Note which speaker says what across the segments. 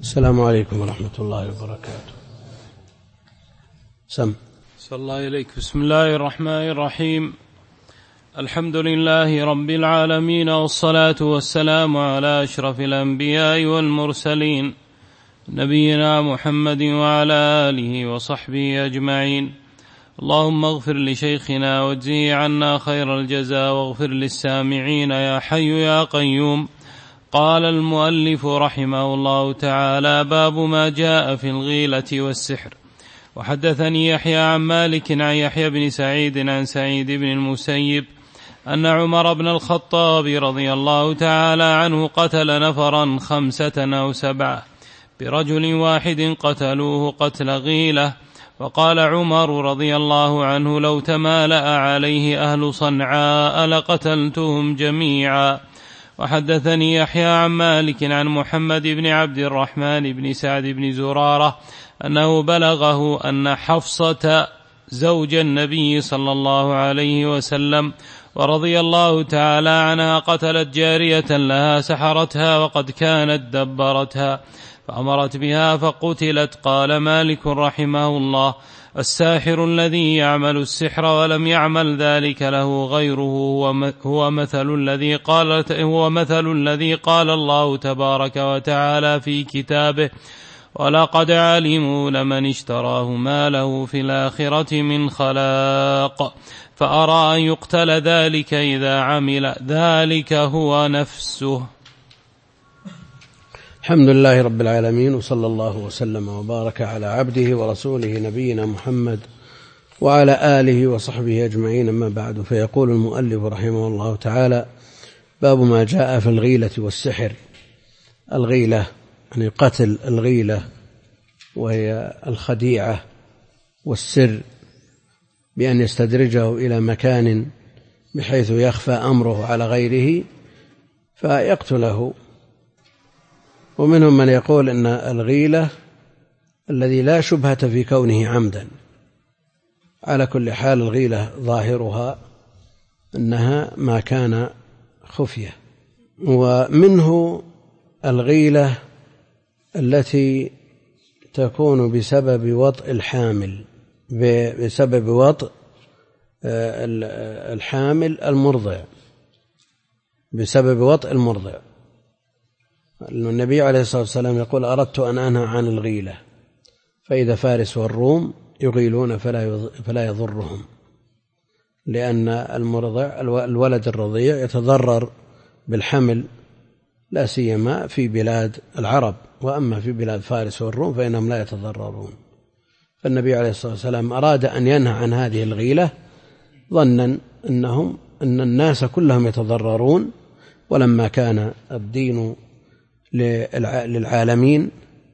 Speaker 1: السلام عليكم ورحمة الله وبركاته.
Speaker 2: صلى الله إليك. بسم الله الرحمن الرحيم. الحمد لله رب العالمين، والصلاة والسلام على أشرف الأنبياء والمرسلين، نبينا محمد وعلى آله وصحبه أجمعين. اللهم اغفر لشيخنا واجزه عنا خير الجزاء، واغفر للسامعين يا حي يا قيوم. قال المؤلف رحمه الله تعالى: باب ما جاء في الغيلة والسحر. وحدثني يحيى عن مالك عن يحيى بن سعيد عن سعيد بن المسيب أن عمر بن الخطاب رضي الله تعالى عنه قتل نفرا 5 أو 7 برجل واحد قتلوه قتل غيلة. وقال عمر رضي الله عنه: لو تمالأ عليه أهل صنعاء لقتلتهم جميعا. وحدثني يحيى عن مالك عن محمد بن عبد الرحمن بن سعد بن زرارة أنه بلغه أن حفصة زوج النبي صلى الله عليه وسلم ورضي الله تعالى عنها قتلت جارية لها سحرتها وقد كانت دبرتها فأمرت بها فقتلت. قال مالك رحمه الله: الساحر الذي يعمل السحر ولم يعمل ذلك له غيره هو مثل الذي قال الله تبارك وتعالى في كتابه: ولقد علموا لمن اشتراه ما له في الآخرة من خلاق فأرى أن يقتل ذلك إذا عمل ذلك هو نفسه.
Speaker 1: الحمد لله رب العالمين، وصلى الله وسلم وبارك على عبده ورسوله نبينا محمد وعلى آله وصحبه أجمعين، أما بعد. فيقول المؤلف رحمه الله تعالى: باب ما جاء في الغيلة والسحر. الغيلة يعني قتل الغيلة، وهي الخديعة والسر بأن يستدرجه إلى مكان بحيث يخفى أمره على غيره فيقتله. ومنهم من يقول إن الغيلة الذي لا شبهة في كونه عمدا. على كل حال الغيلة ظاهرها أنها ما كان خفية. ومنه الغيلة التي تكون بسبب وطء الحامل، بسبب وطء الحامل المرضع، بسبب وطء المرضع. النبي عليه الصلاة والسلام يقول: أردت أن أنهى عن الغيلة، فإذا فارس والروم يغيلون فلا يضرهم، لأن المرضع الولد الرضيع يتضرر بالحمل، لا سيما في بلاد العرب، وأما في بلاد فارس والروم فإنهم لا يتضررون. فالنبي عليه الصلاة والسلام أراد أن ينهى عن هذه الغيلة ظنا أن الناس كلهم يتضررون، ولما كان الدين للعالمين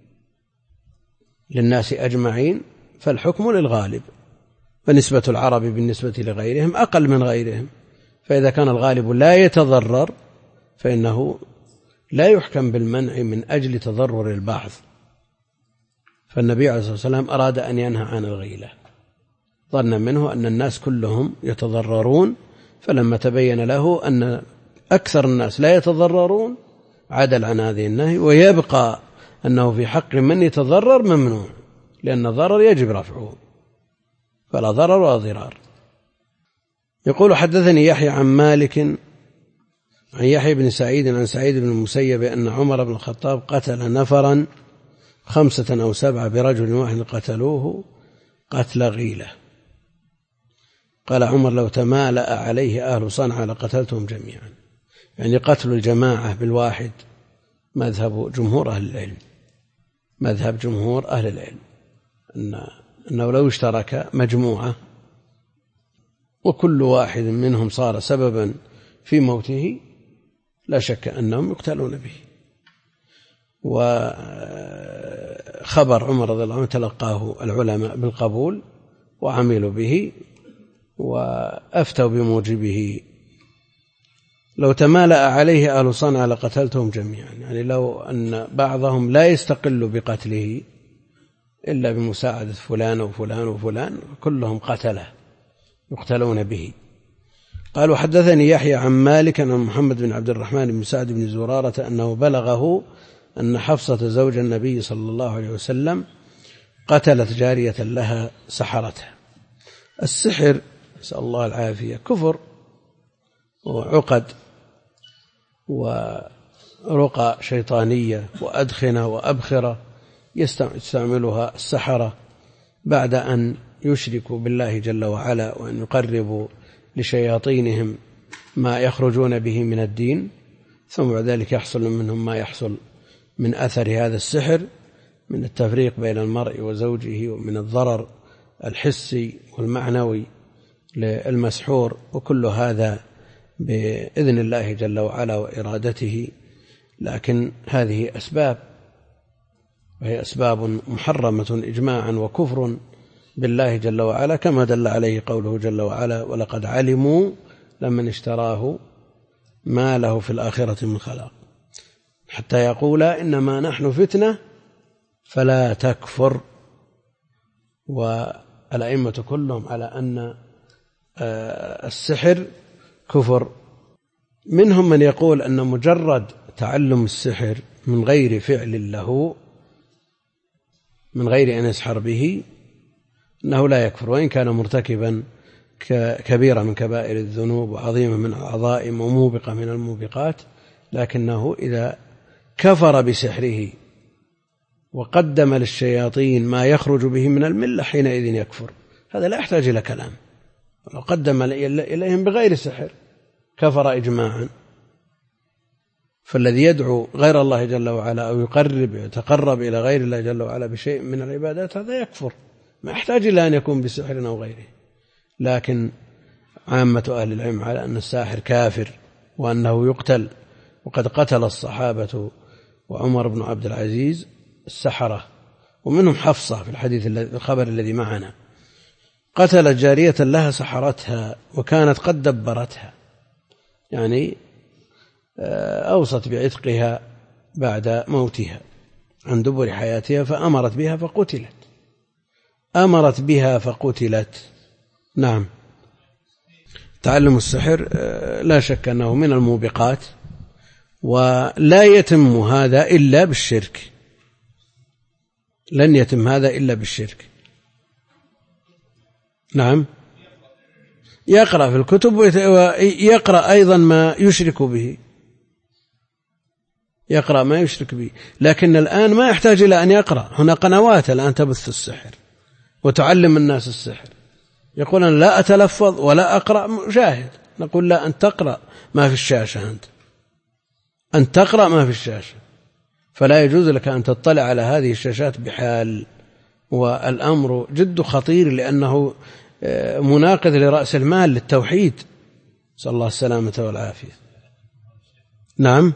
Speaker 1: للناس أجمعين فالحكم للغالب، فنسبة العرب بالنسبة لغيرهم أقل من غيرهم، فإذا كان الغالب لا يتضرر فإنه لا يحكم بالمنع من أجل تضرر البعض. فالنبي عليه الصلاة والسلام أراد أن ينهى عن الغيلة ظنا منه أن الناس كلهم يتضررون، فلما تبين له أن أكثر الناس لا يتضررون عدل عن هذه النهي، ويبقى أنه في حق من يتضرر ممنوع، لأن الضرر يجب رفعه، فلا ضرر ولا ضرار. يقول: حدثني يحيى عن مالك عن يحيى بن سعيد عن سعيد بن المسيب أن عمر بن الخطاب قتل نفرا 5 أو 7 برجل واحد قتلوه قتل غيلة. قال عمر: لو تمالأ عليه أهل صنعاء لقتلتهم جميعا. يعني قتل الجماعة بالواحد مذهب جمهور أهل العلم، مذهب جمهور أهل العلم أنه لو اشترك مجموعة وكل واحد منهم صار سببا في موته لا شك أنهم يقتلون به. وخبر عمر رضي الله عنه تلقاه العلماء بالقبول وعملوا به وأفتوا بموجبه. لو تمالأ عليه أهل صنعاء لقتلتهم جميعا، يعني لو أن بعضهم لا يستقل بقتله إلا بمساعدة فلان وفلان وفلان كلهم قتله يقتلون به. قالوا: حدثني يحيى عن مالك عن محمد بن عبد الرحمن بن سعد بن زرارة أنه بلغه أن حفصة زوج النبي صلى الله عليه وسلم قتلت جارية لها سحرتها. السحر نسأل الله العافية كفر وعقد ورقى شيطانية وأدخنة وأبخرة يستعملها السحرة بعد أن يشركوا بالله جل وعلا وأن يقربوا لشياطينهم ما يخرجون به من الدين، ثم بعد ذلك يحصل منهم ما يحصل من أثر هذا السحر من التفريق بين المرء وزوجه ومن الضرر الحسي والمعنوي للمسحور، وكل هذا بإذن الله جل وعلا وإرادته. لكن هذه أسباب، وهي أسباب محرمة إجماعا وكفر بالله جل وعلا، كما دل عليه قوله جل وعلا: ولقد علموا لمن اشتراه ما له في الآخرة من خلاق، حتى يقول إنما نحن فتنة فلا تكفر. والأئمة كلهم على أن السحر كفر. منهم من يقول أن مجرد تعلم السحر من غير فعل له، من غير أن يسحر به، أنه لا يكفر، وإن كان مرتكبا كبيرة من كبائر الذنوب وعظيمة من العظائم وموبقة من الموبقات، لكنه إذا كفر بسحره وقدم للشياطين ما يخرج به من الملة حينئذ يكفر. هذا لا يحتاج إلى كلام. لو قدم إليهم بغير سحر كفر إجماعا. فالذي يدعو غير الله جل وعلا أو يتقرب إلى غير الله جل وعلا بشيء من العبادات هذا يكفر، ما يحتاج إلى أن يكون بسحر أو غيره. لكن عامة أهل العلم على أن الساحر كافر وأنه يقتل، وقد قتل الصحابة وعمر بن عبد العزيز السحرة، ومنهم حفصة في الخبر الذي معنا، قتلت جارية لها سحرتها وكانت قد دبرتها، يعني أوصت بعتقها بعد موتها عن دبر حياتها، فأمرت بها فقتلت. نعم، تعلم السحر لا شك أنه من الموبقات، ولا يتم هذا إلا بالشرك، لن يتم هذا إلا بالشرك. نعم، يقرأ في الكتب ويقرأ أيضا ما يشرك به، يقرأ ما يشرك به. لكن الآن ما يحتاج إلى أن يقرأ، هنا قنوات الآن تبث السحر وتعلم الناس السحر. يقول أنا لا أتلفظ ولا أقرأ، شاهد. نقول لا، أن تقرأ ما في الشاشة، أن تقرأ ما في الشاشة، فلا يجوز لك أن تطلع على هذه الشاشات بحال. والأمر جد خطير، لأنه مناقض لرأس المال للتوحيد، صلى الله السلامة والعافية. نعم،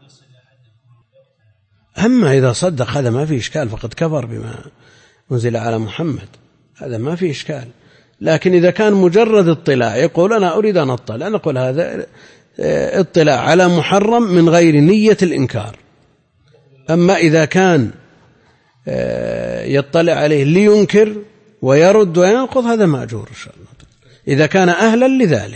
Speaker 1: أما إذا صدق هذا ما في إشكال، فقد كفر بما أنزل على محمد، هذا ما في إشكال. لكن إذا كان مجرد اطلاع، يقول أنا أريد أن أطلع، نقول هذا اطلاع على محرم من غير نية الإنكار. أما إذا كان يطلع عليه لينكر ويرد وينقض، هذا مأجور إن شاء الله، إذا كان أهلا لذلك.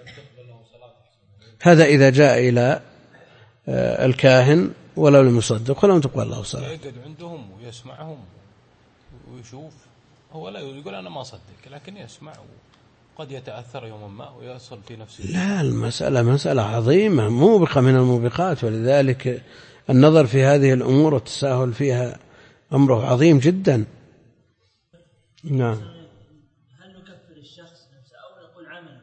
Speaker 1: هذا إذا جاء إلى الكاهن ولو لم يصدق ولم تقبل له صلاة،
Speaker 2: يقعد عندهم ويسمعهم ويشوف، هو لا يقول أنا ما أصدق، لكن يسمع وقد يتأثر يوما ما ويصل في نفسه.
Speaker 1: لا، المسألة مسألة عظيمة موبقة من الموبقات، ولذلك النظر في هذه الأمور والتساهل فيها أمره عظيم جدا. نعم.
Speaker 3: هل نكفر الشخص نفسه أو نقول عمله؟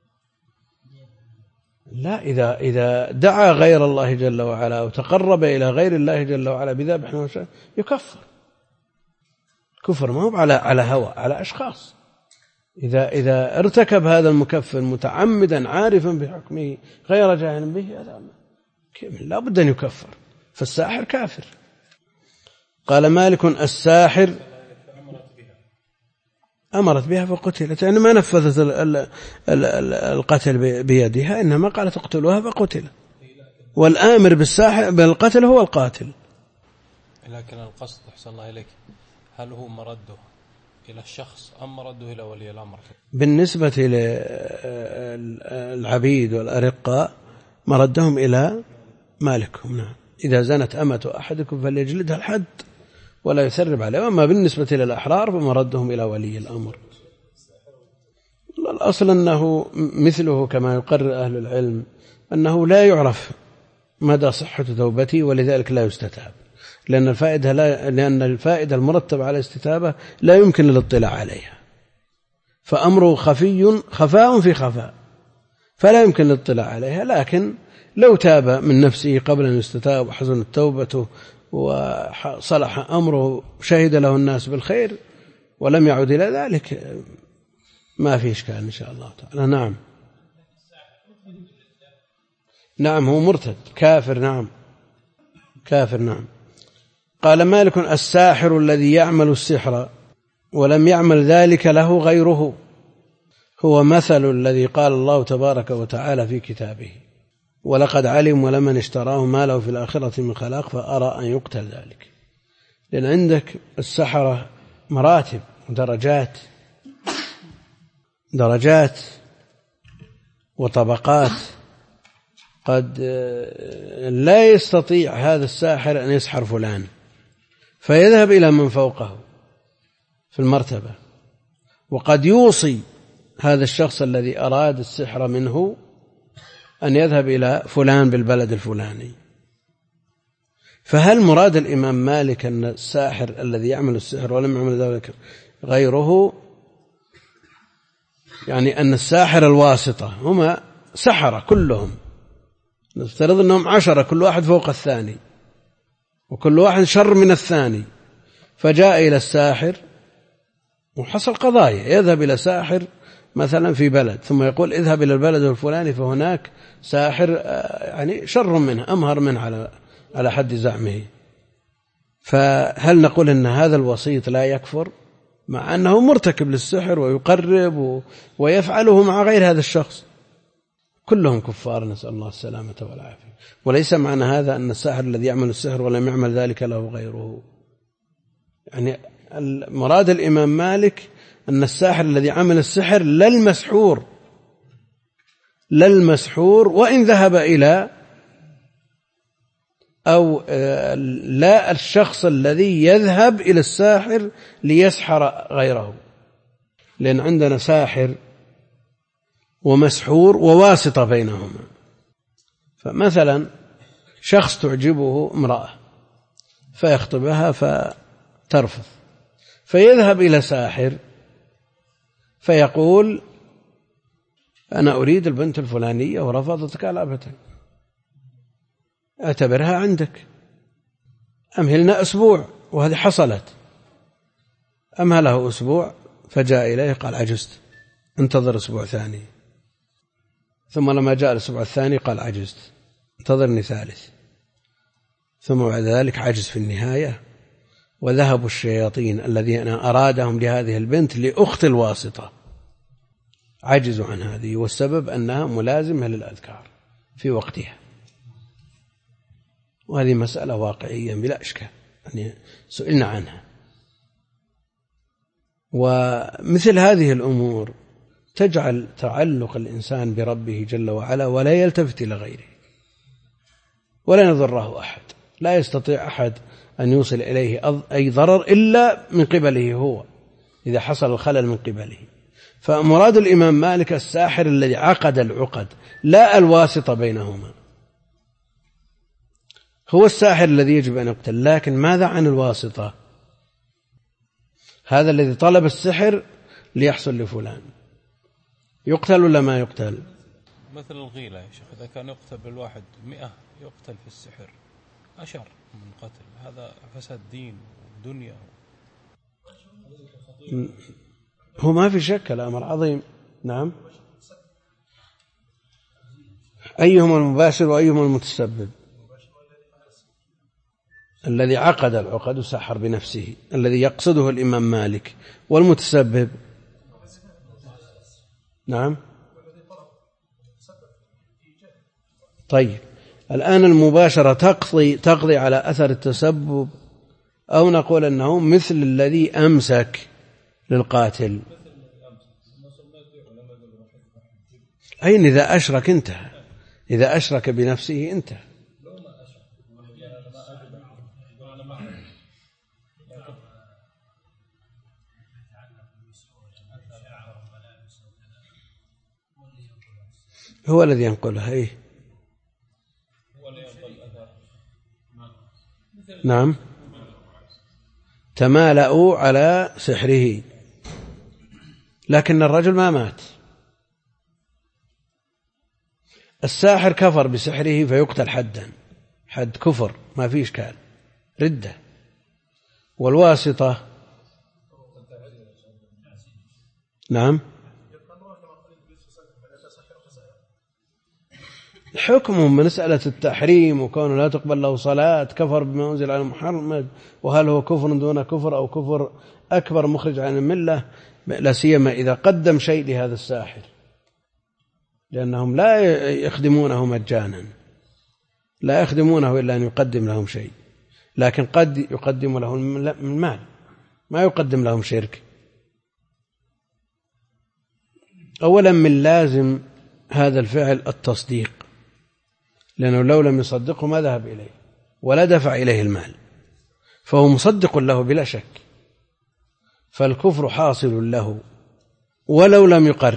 Speaker 1: لا، إذا دعا غير الله جل وعلا وتقرب إلى غير الله جل وعلا بذبح وشيء يكفر. كفر ما هو على هوى، على أشخاص. إذا ارتكب هذا المكفر متعمدا عارفا بحكمه غير جاهل به، لا بد أن يكفر، فالساحر كافر. قال مالك: الساحر أمرت بها فقتلت، يعني ما نفذت القتل بيدها، إنما قالت اقتلوها فقتل، والآمر بالقتل هو القاتل.
Speaker 2: لكن القصد أحسن الله إليك، هل هو مرده إلى الشخص أم مرده إلى ولي الأمر؟
Speaker 1: بالنسبة للعبيد والأرقاء مردهم إلى مالكهم. نعم. إذا زنت أمة أحدكم فليجلدها الحد ولا يثرب عليه. وأما بالنسبة للأحرار فمردهم إلى ولي الأمر. الأصل أنه مثله كما يقرر أهل العلم أنه لا يعرف مدى صحة توبته، ولذلك لا يستتاب، لأن الفائدة المرتبة على الاستتابة لا يمكن الاطلاع عليها، فأمره خفاء في خفاء فلا يمكن الاطلاع عليها. لكن لو تاب من نفسه قبل أن يستتاب وحسنت توبته وصلح أمره شهد له الناس بالخير ولم يعد إلى ذلك ما في إشكال إن شاء الله تعالى. نعم نعم هو مرتد كافر. نعم كافر. نعم. قال مالك الساحر الذي يعمل السحر ولم يعمل ذلك له غيره هو مثل الذي قال الله تبارك وتعالى في كتابه ولقد علم ولمن اشتراه ما له في الآخرة من خلاق فأرى أن يقتل ذلك. لأن عندك السحرة مراتب درجات وطبقات. قد لا يستطيع هذا الساحر أن يسحر فلان فيذهب إلى من فوقه في المرتبة، وقد يوصي هذا الشخص الذي أراد السحر منه أن يذهب إلى فلان بالبلد الفلاني. فهل مراد الإمام مالك أن الساحر الذي يعمل السحر ولم يعمل ذلك غيره، يعني أن الساحر الواسطة هما سحرة كلهم، نفترض أنهم 10 كل واحد فوق الثاني وكل واحد شر من الثاني، فجاء إلى الساحر وحصل قضايا، يذهب إلى ساحر مثلا في بلد ثم يقول اذهب إلى البلد الفلاني فهناك ساحر يعني شر منه أمهر منه على حد زعمه. فهل نقول أن هذا الوسيط لا يكفر مع أنه مرتكب للسحر ويقرب ويفعله مع غير هذا الشخص؟ كلهم كفار نسأل الله السلامة والعافية. وليس معنى هذا أن الساحر الذي يعمل السحر ولم يعمل ذلك له غيره. يعني مراد الإمام مالك أن الساحر الذي عمل السحر لا المسحور وإن ذهب إلى أو لا الشخص الذي يذهب إلى الساحر ليسحر غيره، لأن عندنا ساحر ومسحور وواسطة بينهما. فمثلا شخص تعجبه امرأة فيخطبها فترفض فيذهب إلى ساحر فيقول أنا أريد البنت الفلانية ورفضتك أبدا، اعتبرها عندك، أمهلنا أسبوع. وهذه حصلت، أمهله أسبوع فجاء إليه قال عجزت، انتظر أسبوع ثاني. ثم لما جاء الأسبوع الثاني قال عجزت، انتظرني ثالث. ثم بعد ذلك عجز في النهاية، وذهبوا الشياطين الذين أرادهم لهذه البنت لأخت الواسطة عجزوا عن هذه، والسبب أنها ملازمة للأذكار في وقتها. وهذه مسألة واقعية بلا إشكال، يعني سئلنا عنها. ومثل هذه الأمور تجعل تعلق الإنسان بربه جل وعلا ولا يلتفت إلى غيره ولا يضره أحد، لا يستطيع أحد أن يوصل إليه أي ضرر إلا من قبله هو إذا حصل الخلل من قبله. فمراد الإمام مالك الساحر الذي عقد العقد لا الواسطة بينهما، هو الساحر الذي يجب أن يقتل. لكن ماذا عن الواسطة؟ هذا الذي طلب السحر ليحصل لفلان يقتل ولا ما يقتل؟
Speaker 2: مثل الغيلة يا شيخ، إذا كان يقتل بالواحد 100 يقتل في السحر 10 من قتل، هذا فساد دين ودنيا.
Speaker 1: هو ما في شك الأمر عظيم. نعم، أيهما المباشر وأيهما المتسبب؟ الذي عقد العقد وسحر بنفسه الذي يقصده الإمام مالك، والمتسبب نعم. طيب الآن المباشرة تقضي على أثر التسبب، أو نقول أنه مثل الذي أمسك للقاتل؟ أين إذا أشرك انتهى، إذا أشرك بنفسه انتهى. هو الذي ينقلها. إيه؟ نعم، تمالأوا على سحره، لكن الرجل ما مات. الساحر كفر بسحره فيقتل حدا، حد كفر ما فيه إشكال، ردة. والواسطة نعم حكمهم مسألة التحريم وكونه لا تقبل له صلاة، كفر بما أنزل على محمد، وهل هو كفر دون كفر أو كفر أكبر مخرج عن الملة، لا سيما إذا قدم شيء لهذا الساحر، لأنهم لا يخدمونه مجانا، لا يخدمونه إلا أن يقدم لهم شيء، لكن قد يقدم لهم المال، ما يقدم لهم شرك. أولا من لازم هذا الفعل التصديق، لأنه لو لم يصدقه ما ذهب إليه ولا دفع إليه المال، فهو مصدق له بلا شك، فالكفر حاصل له ولو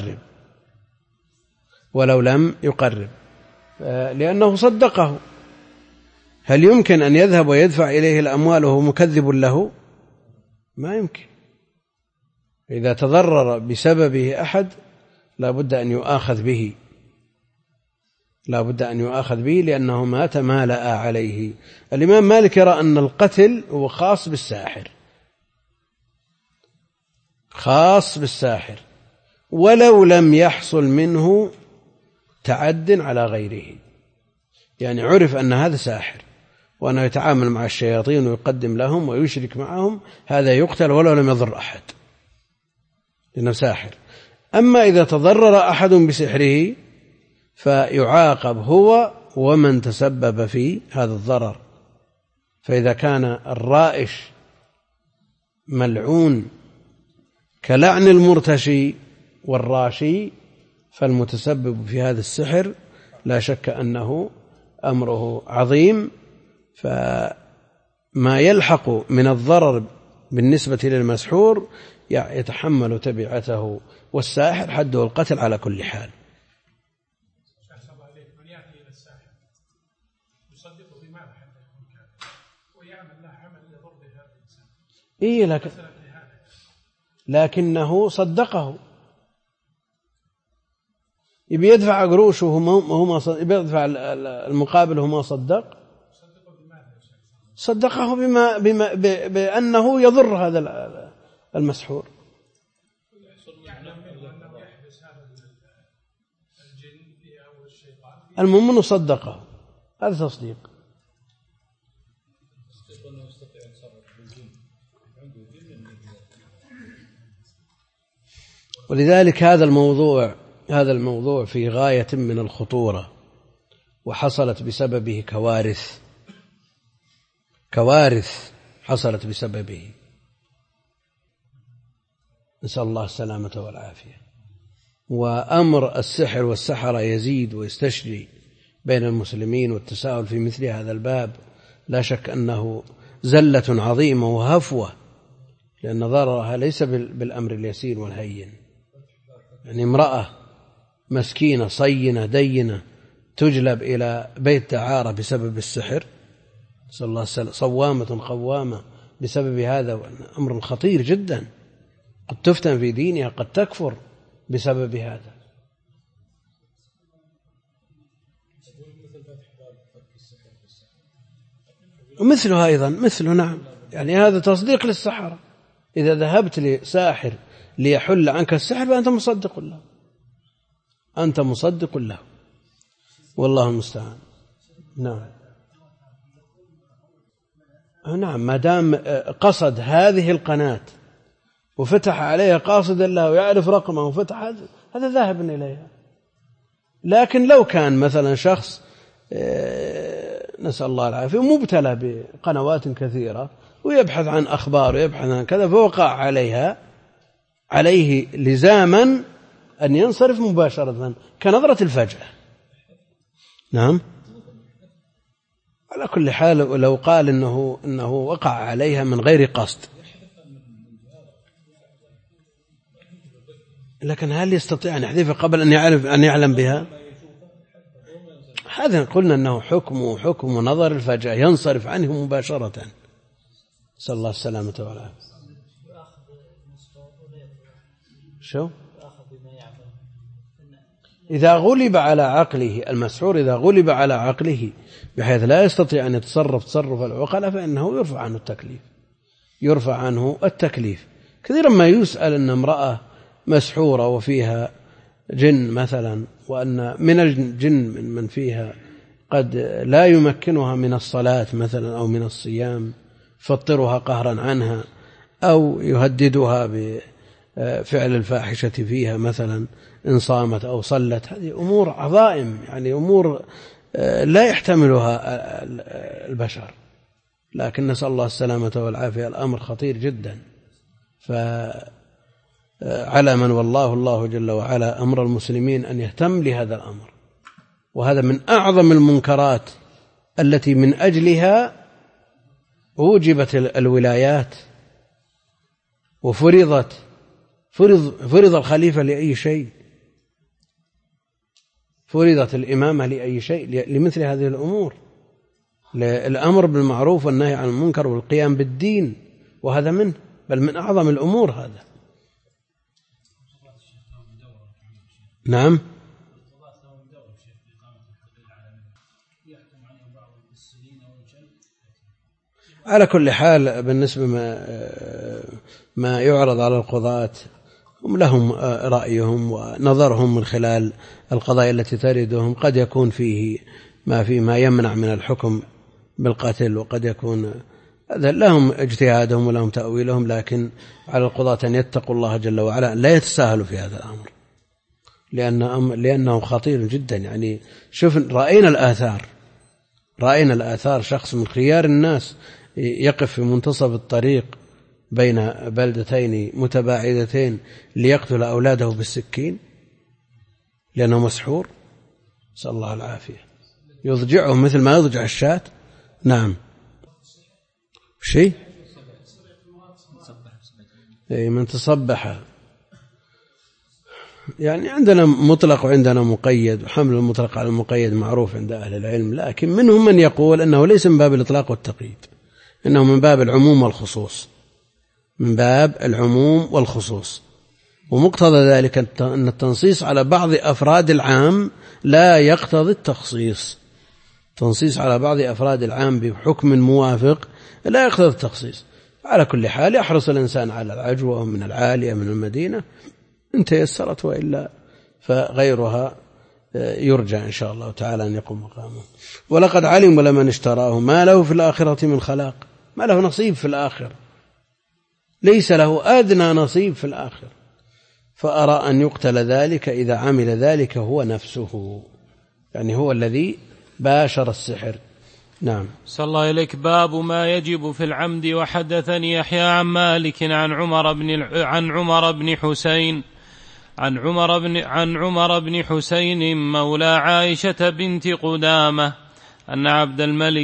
Speaker 1: لم يقرب لأنه صدقه. هل يمكن أن يذهب ويدفع إليه الأموال وهو مكذب له؟ ما يمكن. إذا تضرر بسببه أحد لا بد أن يؤاخذ به لأنه ما تمالأ عليه. الإمام مالك يرى أن القتل هو خاص بالساحر ولو لم يحصل منه تعد على غيره، يعني عرف أن هذا ساحر وأنه يتعامل مع الشياطين ويقدم لهم ويشرك معهم، هذا يقتل ولو لم يضر أحد لأنه ساحر. أما إذا تضرر أحد بسحره فيعاقب هو ومن تسبب في هذا الضرر. فإذا كان الرائش ملعون كلعن المرتشي والراشي، فالمتسبب في هذا السحر لا شك أنه أمره عظيم، فما يلحق من الضرر بالنسبة للمسحور يتحمل تبعته، والساحر حده القتل على كل حال. إيه لكنه صدقه، يبي يدفع قروشه يبي يدفع المقابل وما صدقه بأنه يضر هذا المسحور. المؤمن صدقه، هذا تصديق. ولذلك هذا الموضوع في غاية من الخطورة، وحصلت بسببه كوارث حصلت بسببه، نسأل الله السلامة والعافية. وأمر السحر والسحرة يزيد ويستشري بين المسلمين، والتساؤل في مثل هذا الباب لا شك أنه زلة عظيمة وهفوة، لأن ضررها ليس بالأمر اليسير والهين. يعني امرأة مسكينة صينة دينة تجلب إلى بيت دعارة بسبب السحر، نسأل الله السلامة، صوامة قوامة بسبب هذا، أمر خطير جدا، قد تفتن في دينها، قد تكفر بسبب هذا. ومثله أيضا نعم، يعني هذا تصديق للسحرة. إذا ذهبت لساحر ليحل عنك السحر فأنت مصدق له، والله المستعان. نعم ما دام قصد هذه القناة وفتح عليها قاصدا له ويعرف رقمه وفتح هذا ذاهب إليها. لكن لو كان مثلا شخص نسأل الله العافية مبتلى بقنوات كثيرة ويبحث عن أخبار ويبحث عن كذا، فوقع عليه لزاما أن ينصرف مباشرة كنظرة الفجأة. نعم على كل حال لو قال إنه وقع عليها من غير قصد، لكن هل يستطيع أن يحذفها قبل أن يعلم بها؟ هذا قلنا أنه حكم ونظر الفجأة ينصرف عنه مباشرة. صلى الله السلامة والعافية. شو؟ إذا غلب على عقله المسحور، إذا غلب على عقله بحيث لا يستطيع أن يتصرف تصرف العقلاء فإنه يرفع عنه التكليف. كثيرا ما يسأل أن امرأة مسحورة وفيها جن مثلا، وأن من الجن من فيها قد لا يمكنها من الصلاة مثلا أو من الصيام، فطرها قهرا عنها، أو يهددها بفعل الفاحشة فيها مثلا إن صامت أو صلت. هذه أمور عظائم، يعني أمور لا يحتملها البشر، لكن نسأل الله السلامة والعافية. الأمر خطير جدا، فعلى من والله الله جل وعلا أمر المسلمين أن يهتم لهذا الأمر. وهذا من أعظم المنكرات التي من أجلها أوجبت الولايات فرض الخليفة لأي شيء، فرضت الإمامة لأي شيء، لمثل هذه الأمور، الأمر بالمعروف والنهي عن المنكر والقيام بالدين، وهذا منه، بل من أعظم الأمور هذا. نعم. على كل حال بالنسبة ما يعرض على القضاة هم لهم رأيهم ونظرهم من خلال القضايا التي تردهم، قد يكون فيه ما يمنع من الحكم بالقتل، وقد يكون لهم اجتهادهم ولهم تأويلهم، لكن على القضاة أن يتقوا الله جل وعلا، لا يتساهلوا في هذا الأمر، لأنه خطير جدا. يعني شوف، رأينا الآثار، شخص من خيار الناس يقف في منتصف الطريق بين بلدتين متباعدتين ليقتل أولاده بالسكين لأنه مسحور، نسأل الله العافية، يضجعهم مثل ما يضجع الشاة. نعم. شيء من تصبح، يعني عندنا مطلق وعندنا مقيد، وحمل المطلق على المقيد معروف عند أهل العلم، لكن منهم من يقول أنه ليس من باب الإطلاق والتقييد، إنه من باب العموم والخصوص، ومقتضى ذلك أن التنصيص على بعض أفراد العام لا يقتضي التخصيص. تنصيص على بعض أفراد العام بحكم موافق لا يقتضي التخصيص. على كل حال يحرص الإنسان على العجوة من العالية من المدينة إن تيسرت، وإلا فغيرها يرجى إن شاء الله تعالى أن يقوم مقامه. ولقد علم لمن اشتراه ما له في الآخرة من خلاق، ما له نصيب في الآخرة، ليس له أدنى نصيب في الآخرة، فأرى أن يقتل ذلك إذا عمل ذلك هو نفسه، يعني هو الذي باشر السحر. نعم.
Speaker 2: صلى الله إليك. باب ما يجب في العمد. وحدثني يحيى عن مالك عن عمر بن حسين مولى عائشة بنت قدامة أن عبد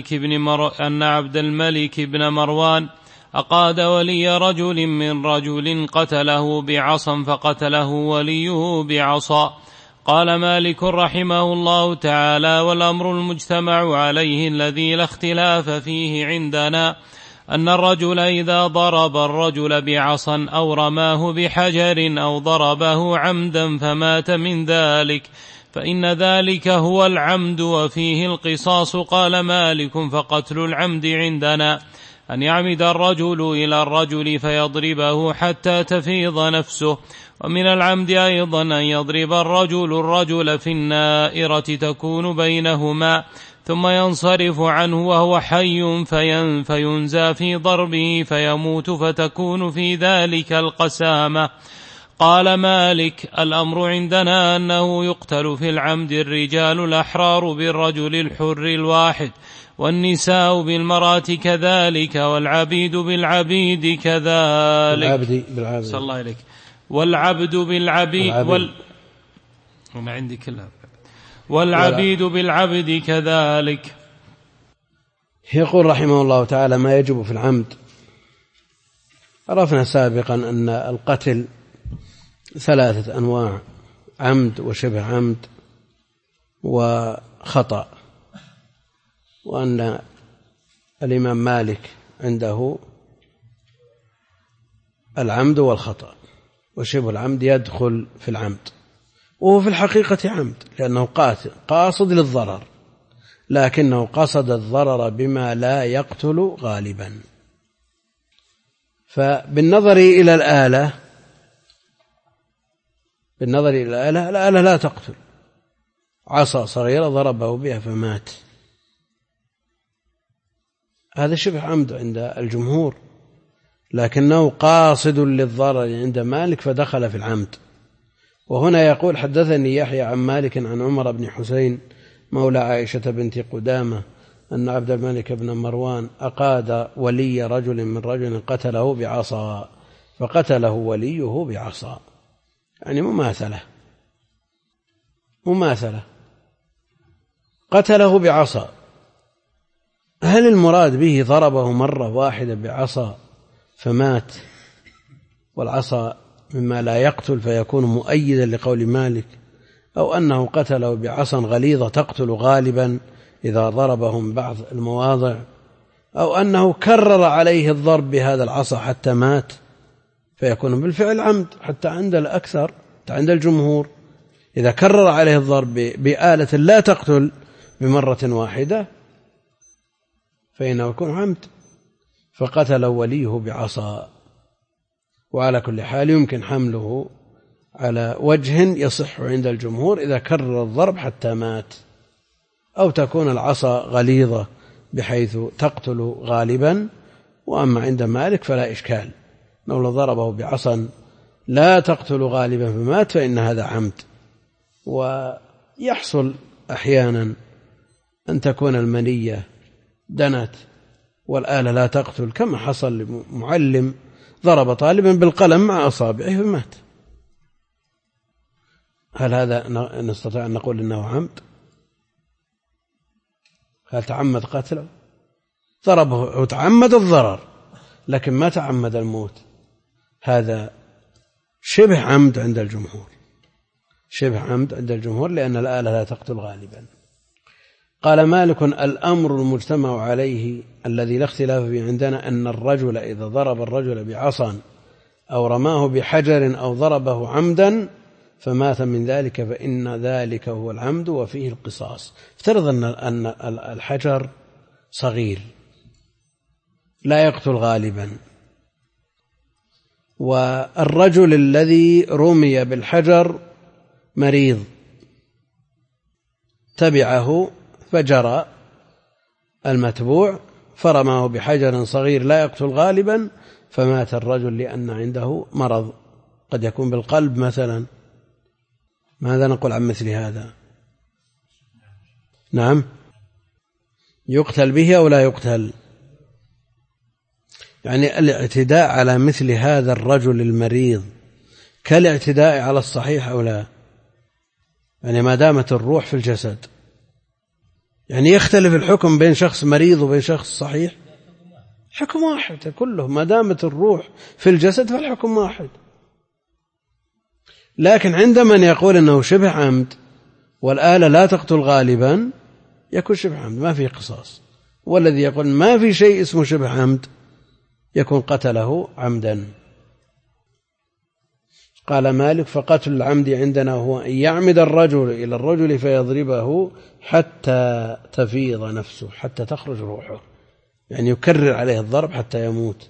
Speaker 2: الملك بن مروان أقاد ولي رجل من رجل قتله بعصا فقتله وليه بعصا. قال مالك رحمه الله تعالى: والأمر المجتمع عليه الذي لا اختلاف فيه عندنا أن الرجل إذا ضرب الرجل بعصا أو رماه بحجر أو ضربه عمدا فمات من ذلك فإن ذلك هو العمد وفيه القصاص. قال مالك: فقتل العمد عندنا أن يعمد الرجل إلى الرجل فيضربه حتى تفيض نفسه، ومن العمد أيضا أن يضرب الرجل في النائرة تكون بينهما ثم ينصرف عنه وهو حي فينزى في ضربه فيموت فتكون في ذلك القسامة. قال مالك: الأمر عندنا أنه يقتل في العمد الرجال الأحرار بالرجل الحر الواحد، والنساء بالمرأة كذلك، والعبيد بالعبيد كذلك. صلى الله عليك. والعبد بالعبيد والعبيد بالعبد كذلك.
Speaker 1: يقول رحمه الله تعالى: ما يجب في العمد. عرفنا سابقا أن القتل 3 أنواع: عمد وشبه عمد وخطأ، وأن الإمام مالك عنده العمد والخطأ، وشبه العمد يدخل في العمد، وهو في الحقيقة عمد لأنه قاصد للضرر، لكنه قصد الضرر بما لا يقتل غالبا. فبالنظر إلى الآلة الآلة لا تقتل، عصا صغيرة ضربه بها فمات، هذا شبه عمد عند الجمهور، لكنه قاصد للضرر عند مالك فدخل في العمد. وهنا يقول: حدثني يحيى عن مالك عن عمر بن حسين مولى عائشة بنت قدامة أن عبد الملك بن مروان أقاد ولي رجل من رجل قتله بعصا، فقتله وليه بعصا، يعني مماثلة، قتله بعصا. هل المراد به ضربه مرة واحدة بعصا فمات، والعصا مما لا يقتل فيكون مؤيدا لقول مالك، أو أنه قتله بعصا غليظة تقتل غالبا إذا ضربهم بعض المواضع، أو أنه كرر عليه الضرب بهذا العصا حتى مات فيكون بالفعل عمد حتى عند الأكثر، عند الجمهور. إذا كرر عليه الضرب بآلة لا تقتل بمرة واحدة فإنه يكون عمد، فقتل وليه بعصا. وعلى كل حال يمكن حمله على وجه يصح عند الجمهور إذا كرر الضرب حتى مات، أو تكون العصا غليظة بحيث تقتل غالبا. وأما عند مالك فلا إشكال، لو ضربه بعصا لا تقتل غالبا فمات فإن هذا عمد. ويحصل أحيانا أن تكون المنية دنت والآلة لا تقتل، كما حصل لمعلم ضرب طالبا بالقلم مع أصابعه فمات. هل هذا نستطيع أن نقول إنه عمد؟ هل تعمد قتله؟ ضربه وتعمد الضرر لكن ما تعمد الموت، هذا شبه عمد عند الجمهور، لأن الآلة لا تقتل غالبا. قال مالك: الأمر المجتمع عليه الذي لا اختلاف فيه عندنا أن الرجل إذا ضرب الرجل بعصا أو رماه بحجر أو ضربه عمدا فمات من ذلك فإن ذلك هو العمد وفيه القصاص. افترض أن الحجر صغير لا يقتل غالبا، والرجل الذي رمي بالحجر مريض تبعه فجرى المتبوع فرماه بحجر صغير لا يقتل غالبا فمات الرجل لأن عنده مرض قد يكون بالقلب مثلا. ماذا نقول عن مثل هذا؟ نعم، يقتل به أو لا يقتل؟ يعني الاعتداء على مثل هذا الرجل المريض كالاعتداء على الصحيح أو لا؟ يعني ما دامت الروح في الجسد، يعني يختلف الحكم بين شخص مريض وبين شخص صحيح؟ حكم واحد كله، ما دامت الروح في الجسد فالحكم واحد. لكن عند من يقول أنه شبه عمد والآلة لا تقتل غالبا يكون شبه عمد ما فيه قصاص، والذي يقول ما في شيء اسمه شبه عمد يكون قتله عمدا. قال مالك: فقتل العمد عندنا هو أن يعمد الرجل إلى الرجل فيضربه حتى تفيض نفسه، حتى تخرج روحه، يعني يكرر عليه الضرب حتى يموت.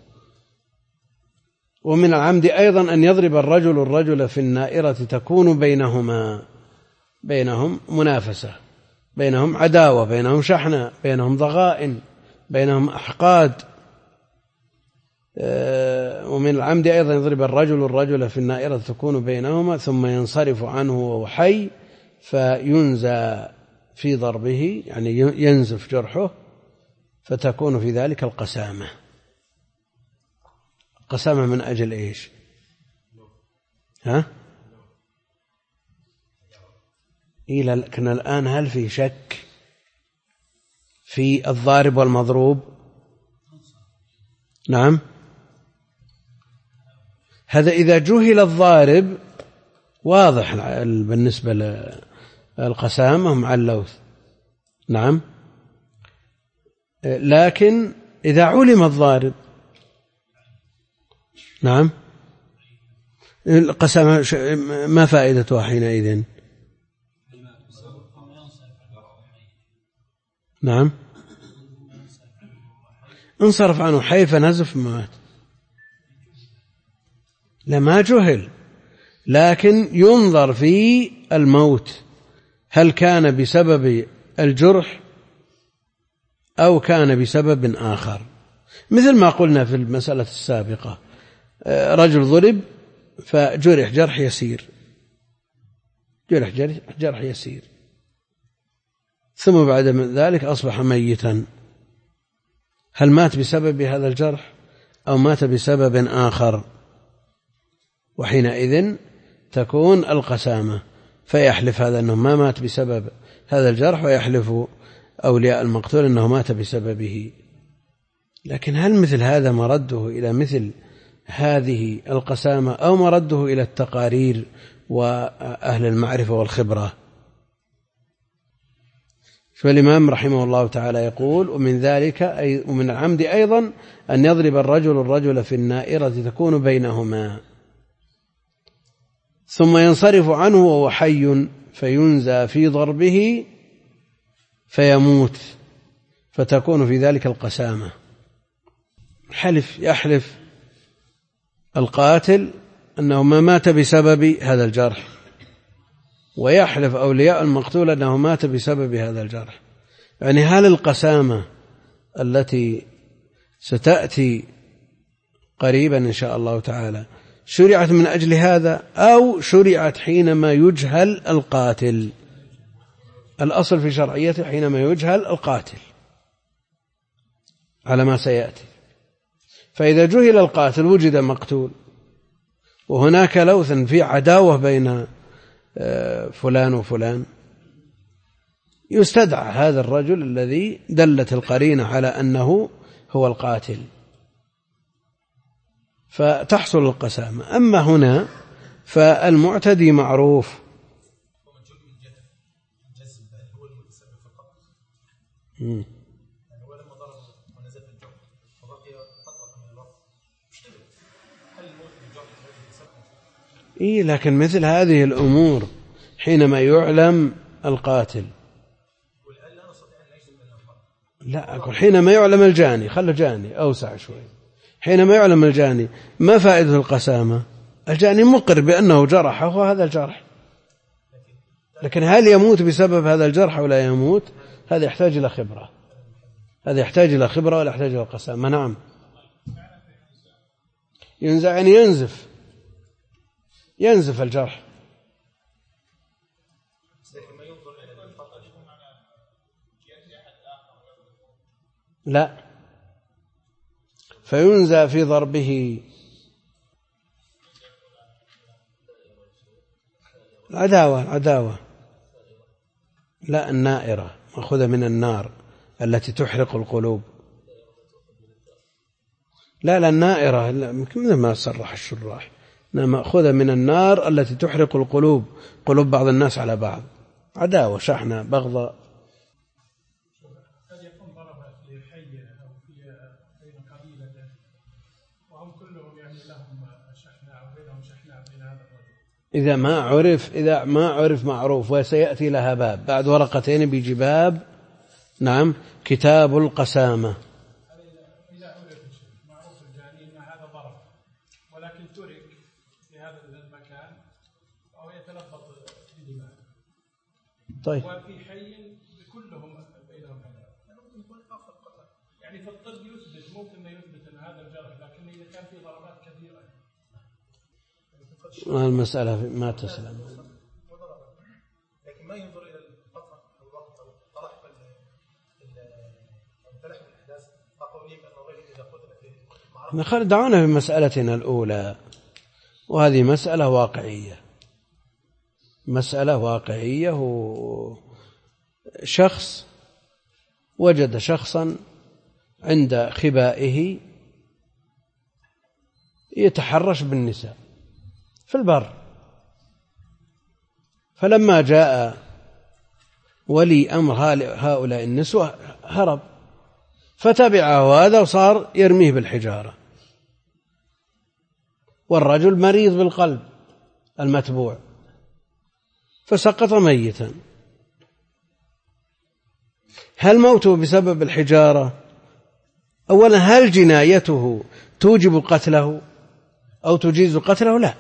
Speaker 1: ومن العمد أيضا أن يضرب الرجل في النائرة تكون بينهم منافسة، بينهم عداوة، بينهم شحنة، بينهم ضغائن، بينهم أحقاد. ومن العمد أيضا يضرب الرجل في النائرة تكون بينهما ثم ينصرف عنه وهو حي فينزى في ضربه، يعني ينزف جرحه، فتكون في ذلك القسامة. القسامة من أجل إيش؟ لكن الآن هل في شك في الضارب والمضروب؟ نعم، هذا إذا جهل الضارب واضح بالنسبة للقسامة مع اللوث. نعم، لكن إذا علم الضارب، نعم، القسامة ما فائدتها حينئذ؟ نعم، انصرف عنه حي فنزف مات. لما جهل، لكن ينظر في الموت هل كان بسبب الجرح أو كان بسبب آخر، مثل ما قلنا في المسألة السابقة، رجل ضرب فجرح جرح يسير، جرح يسير، ثم بعد ذلك أصبح ميتا، هل مات بسبب هذا الجرح أو مات بسبب آخر؟ وحينئذ تكون القسامة، فيحلف هذا أنه ما مات بسبب هذا الجرح، ويحلف أولياء المقتول أنه مات بسببه. لكن هل مثل هذا مرده إلى مثل هذه القسامة أو مرده إلى التقارير وأهل المعرفة والخبرة؟ فالإمام رحمه الله تعالى يقول: ومن ذلك ومن العمد أيضا أن يضرب الرجل في النائرة تكون بينهما ثم ينصرف عنه وهو حي فينزى في ضربه فيموت، فتكون في ذلك القسامة. يحلف القاتل أنه ما مات بسبب هذا الجرح، ويحلف أولياء المقتول أنه مات بسبب هذا الجرح. يعني هل القسامة التي ستأتي قريبا إن شاء الله تعالى شرعت من أجل هذا أو شرعت حينما يجهل القاتل؟ الأصل في شرعيته حينما يجهل القاتل على ما سيأتي. فإذا جهل القاتل وجد مقتول وهناك لوث في عداوة بين فلان وفلان، يستدعى هذا الرجل الذي دلت القرينة على أنه هو القاتل، فتحصل القسامة. أما هنا فالمعتدي معروف. لكن مثل هذه الأمور حينما يعلم القاتل، لا أقول حينما يعلم الجاني، خلوا جاني أوسع شوي، حينما يعلم الجاني ما فائدة القسامة؟ الجاني مقر بأنه جرحه هذا الجرح، لكن هل يموت بسبب هذا الجرح ولا يموت؟ هذا يحتاج إلى خبرة، هذا يحتاج إلى خبرة ولا يحتاج إلى قسامة. نعم، ينزع يعني ينزف الجرح. لا، فينزى في ضربه. العداوة لا، النائرة مأخوذة من النار التي تحرق القلوب. لا النائرة مثل ما صرح الشراح مأخوذة من النار التي تحرق القلوب، قلوب بعض الناس على بعض، عداوة شحنة بغضاء.
Speaker 4: قد يكون ضربها في حي أو في بين قبيلة وهم كلهم يعني لهم شحناء أو بينهم شحناء بين هذا الرجل. إذا ما عرف معروف، وسيأتي لها باب بعد ورقتين بيجي باب. نعم، كتاب القسامة. إذا عرف معروف الجاني أن هذا ضرب ولكن ترك في هذا المكان أو يتلفظ بدماء،
Speaker 1: طيب،
Speaker 4: وفي حي كلهم بينهم ممكن يكون آخر قتل، يعني في الطب يثبت، ممكن ما يثبت أن هذا الجرح، لكن إذا كان في ضربات كثيرة
Speaker 1: المسألة ما تسلم،
Speaker 4: لكن ما ينظر إلى الفترة أو الوقت أو طرح تلحم الأحداث فقولي بأنه غير إذا قتل فيه.
Speaker 1: دعونا في مسألتنا الأولى، وهذه مسألة واقعية، وشخص وجد شخصا عند خبائه يتحرش بالنساء في البر، فلما جاء ولي أمر هؤلاء النسوة هرب، فتبعه هذا وصار يرميه بالحجارة، والرجل مريض بالقلب المتبوع فسقط ميتا. هل موته بسبب الحجارة؟ أولا هل جنايته توجب قتله أو تجيز قتله؟ لا.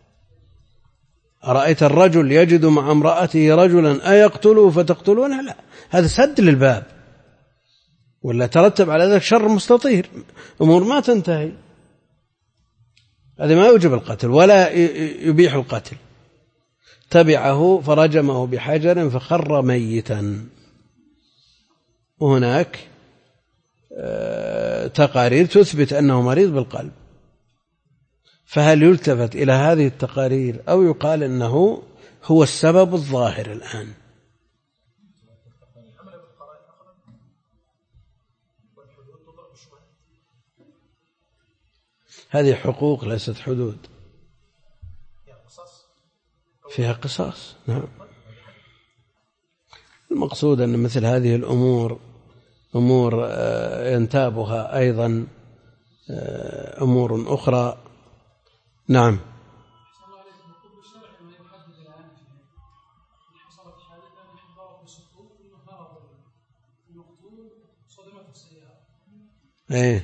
Speaker 1: أرأيت الرجل يجد مع امرأته رجلا أيقتله فتقتلونه؟ لا، هذا سد للباب، ولا ترتب على ذلك شر مستطير، أمور ما تنتهي. هذا ما يوجب القتل ولا يبيح القتل. تبعه فرجمه بحجر فخر ميتا. وهناك تقارير تثبت أنه مريض بالقلب، فهل يلتفت إلى هذه التقارير أو يقال أنه هو السبب الظاهر الآن؟ هذه حقوق ليست حدود، فيها قصاص. نعم. المقصود أن مثل هذه الأمور أمور ينتابها أيضا أمور أخرى. نعم. ايه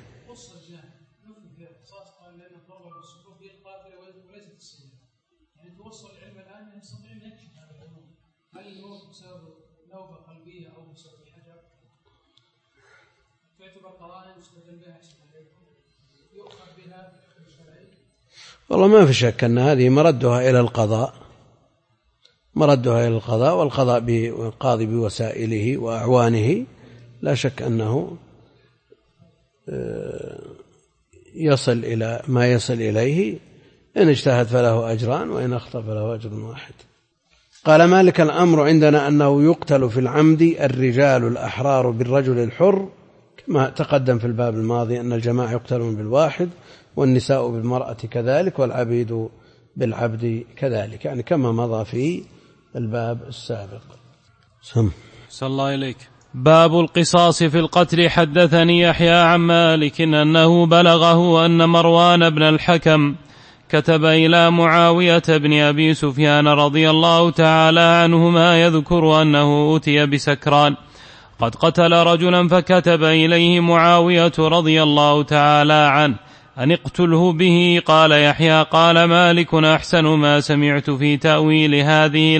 Speaker 1: والله ما في شك أن هذه مردها إلى القضاء، والقضاء بالقاضي بوسائله وأعوانه لا شك أنه يصل إلى ما يصل إليه، إن اجتهد فله أجران وإن أخطأ فله أجر واحد. قال مالك: الأمر عندنا أنه يقتل في العمد الرجال الأحرار بالرجل الحر، كما تقدم في الباب الماضي أن الجماعة يقتلون بالواحد والنساء بالمرأة كذلك والعبيد بالعبد كذلك، يعني كما مضى في الباب السابق.
Speaker 2: صلى الله إليك. باب القصاص في القتل. حدثني يحيى عن مالك أنه بلغه أن مروان بن الحكم كتب إلى معاوية بن أبي سفيان رضي الله تعالى عنهما يذكر أنه أتي بسكران قد قتل رجلا، فكتب إليه معاوية رضي الله تعالى عنه أن اقتله به. قال يحيى: قال مالك: أحسن ما سمعت في تأويل هذه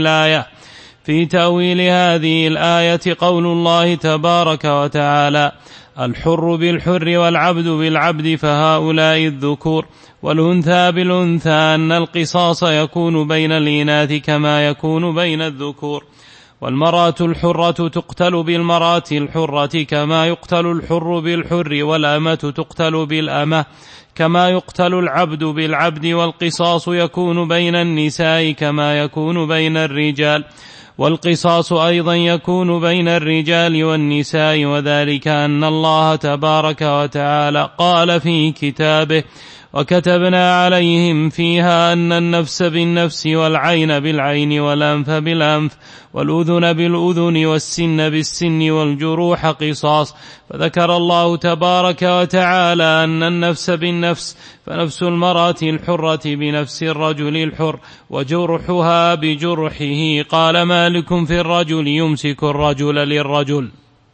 Speaker 2: الآية قول الله تبارك وتعالى: الحر بالحر والعبد بالعبد فهؤلاء الذكور، والأنثى بالأنثى، أن القصاص يكون بين الإناث كما يكون بين الذكور، والمرأة الحرة تقتل بالمرأة الحرة كما يقتل الحر بالحر، والأمة تقتل بالأمة كما يقتل العبد بالعبد، والقصاص يكون بين النساء كما يكون بين الرجال، والقصاص أيضا يكون بين الرجال والنساء، وذلك أن الله تبارك وتعالى قال في كتابه: وكتبنا عليهم فيها أن النفس بالنفس والعين بالعين والأنف بالأنف والأذن بالأذن والسن بالسن والجروح قصاص. فذكر الله تبارك وتعالى أن النفس بالنفس، فنفس المرأة الحرة بنفس الرجل الحر، وجرحها بجرحه. قال مالك: في الرجل يمسك الرجل للرجل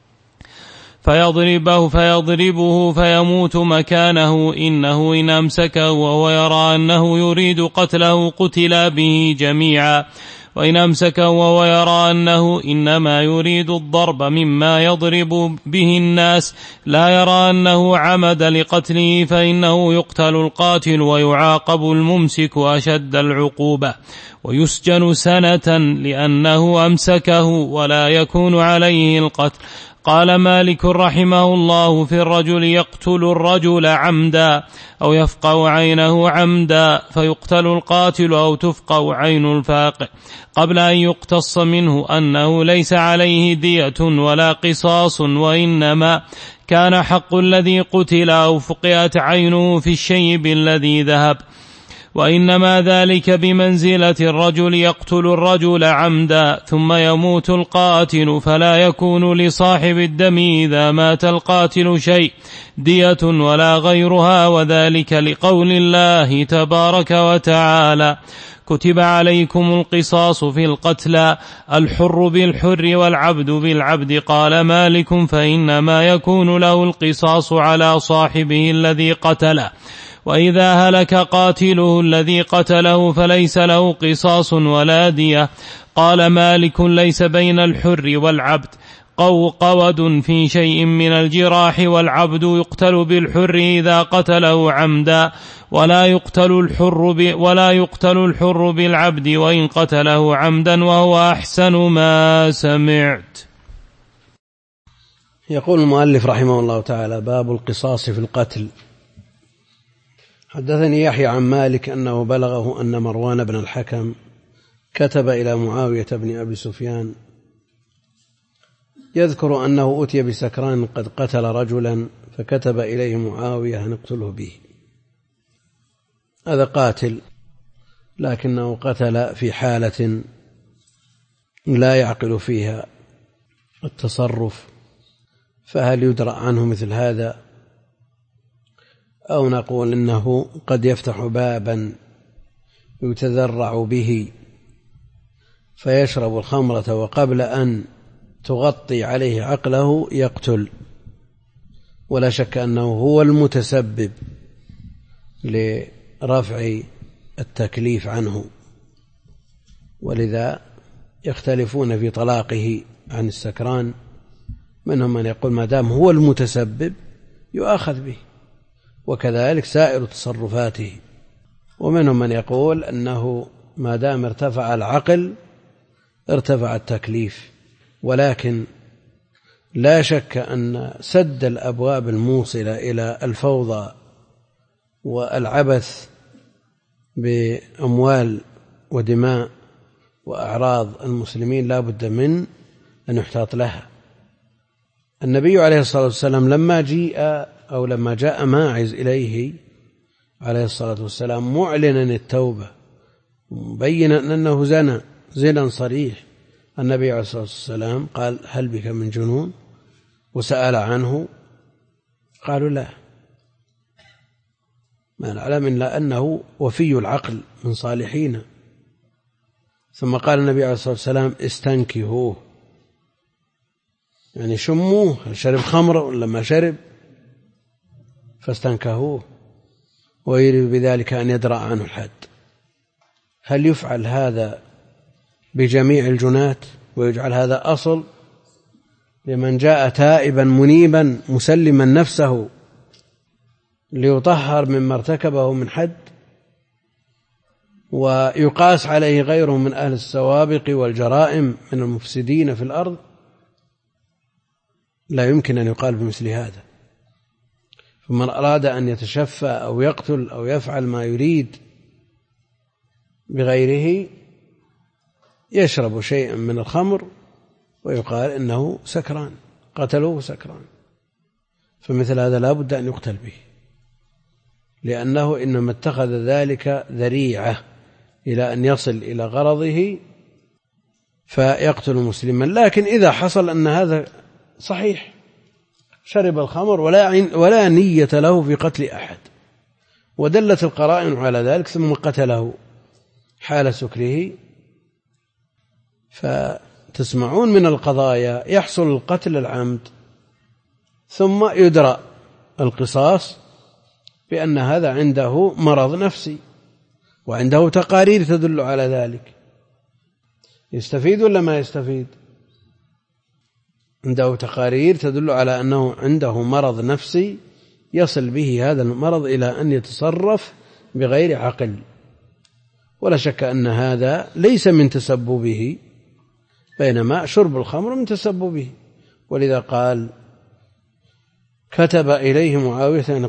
Speaker 2: فيضربه فيموت مكانه، إنه إن أمسكه وهو يرى أنه يريد قتله قتل به جميعا، وإن أمسكه وهو يرى أنه إنما يريد الضرب مما يضرب به الناس لا يرى أنه عمد لقتله، فإنه يقتل القاتل ويعاقب الممسك أشد العقوبة، ويسجن 1 سنة لأنه أمسكه ولا يكون عليه القتل. قال مالك رحمه الله في الرجل يقتل الرجل عمدا أو يفقع عينه عمدا فيقتل القاتل أو تفقع عين الفاقع قبل أن يقتص منه أنه ليس عليه دية ولا قصاص، وإنما كان حق الذي قتل أو فقئت عينه في الشيب الذي ذهب، وإنما ذلك بمنزلة الرجل يقتل الرجل عمدا ثم يموت القاتل، فلا يكون لصاحب الدم إذا مات القاتل شيء دية ولا غيرها، وذلك لقول الله تبارك وتعالى: كتب عليكم القصاص في القتلى الحر بالحر والعبد بالعبد. قال مالك: فإنما يكون له القصاص على صاحبه الذي قتله، وإذا هلك قاتله الذي قتله فليس له قصاص ولا دية. قال مالك: ليس بين الحر والعبد قود في شيء من الجراح، والعبد يقتل بالحر إذا قتله عمدا، ولا يقتل الحر بالعبد وإن قتله عمدا، وهو أحسن ما سمعت.
Speaker 1: يقول المؤلف رحمه الله تعالى: باب القصاص في القتل. حدثني يحيى عن مالك أنه بلغه أن مروان بن الحكم كتب إلى معاوية بن أبي سفيان يذكر أنه أتي بسكران قد قتل رجلا، فكتب إليه معاوية أن اقتله به. هذا قاتل، لكنه قتل في حالة لا يعقل فيها التصرف، فهل يدرأ عنه مثل هذا، أو نقول إنه قد يفتح بابا يتذرع به فيشرب الخمرة وقبل أن تغطي عليه عقله يقتل، ولا شك أنه هو المتسبب لرفع التكليف عنه، ولذا يختلفون في طلاقه عن السكران. منهم من يقول ما دام هو المتسبب يؤاخذ به، وكذلك سائر تصرفاته. ومنهم من يقول أنه ما دام ارتفع العقل ارتفع التكليف. ولكن لا شك أن سد الأبواب الموصلة إلى الفوضى والعبث بأموال ودماء وأعراض المسلمين لا بد من أن يحتاط لها. النبي عليه الصلاة والسلام لما جاء ماعز إليه عليه الصلاة والسلام معلنا التوبة مبينا أنه زنا صريح، النبي عليه الصلاة والسلام قال: هل بك من جنون؟ وسأل عنه، قالوا: لا، ما نعلم إلا أنه وفي العقل من صالحين. ثم قال النبي عليه الصلاة والسلام: استنكهوه، يعني شموه، هل شرب خمر ولا ما شرب؟ فاستنكهوه، ويريد بذلك أن يدرأ عنه الحد. هل يفعل هذا بجميع الجنات ويجعل هذا أصل لمن جاء تائبا منيبا مسلما نفسه ليطهر مما ارتكبه من حد، ويقاس عليه غيره من أهل السوابق والجرائم من المفسدين في الأرض؟ لا يمكن أن يقال بمثل هذا. فمن أراد أن يتشفى أو يقتل أو يفعل ما يريد بغيره يشرب شيئا من الخمر ويقال إنه سكران، قتلوه سكران، فمثل هذا لا بد أن يقتل به، لأنه إنما اتخذ ذلك ذريعة إلى أن يصل إلى غرضه فيقتل مسلما. لكن إذا حصل أن هذا صحيح، شرب الخمر ولا نية له في قتل أحد، ودلت القرائن على ذلك، ثم قتله حال سكره، فتسمعون من القضايا يحصل القتل العمد ثم يدرأ القصاص بأن هذا عنده مرض نفسي وعنده تقارير تدل على ذلك. يستفيد ولا ما يستفيد؟ عنده تقارير تدل على أنه عنده مرض نفسي يصل به هذا المرض إلى أن يتصرف بغير عقل، ولا شك أن هذا ليس من تسببه، بينما شرب الخمر من تسببه، ولذا قال كتب إليه معاوية أن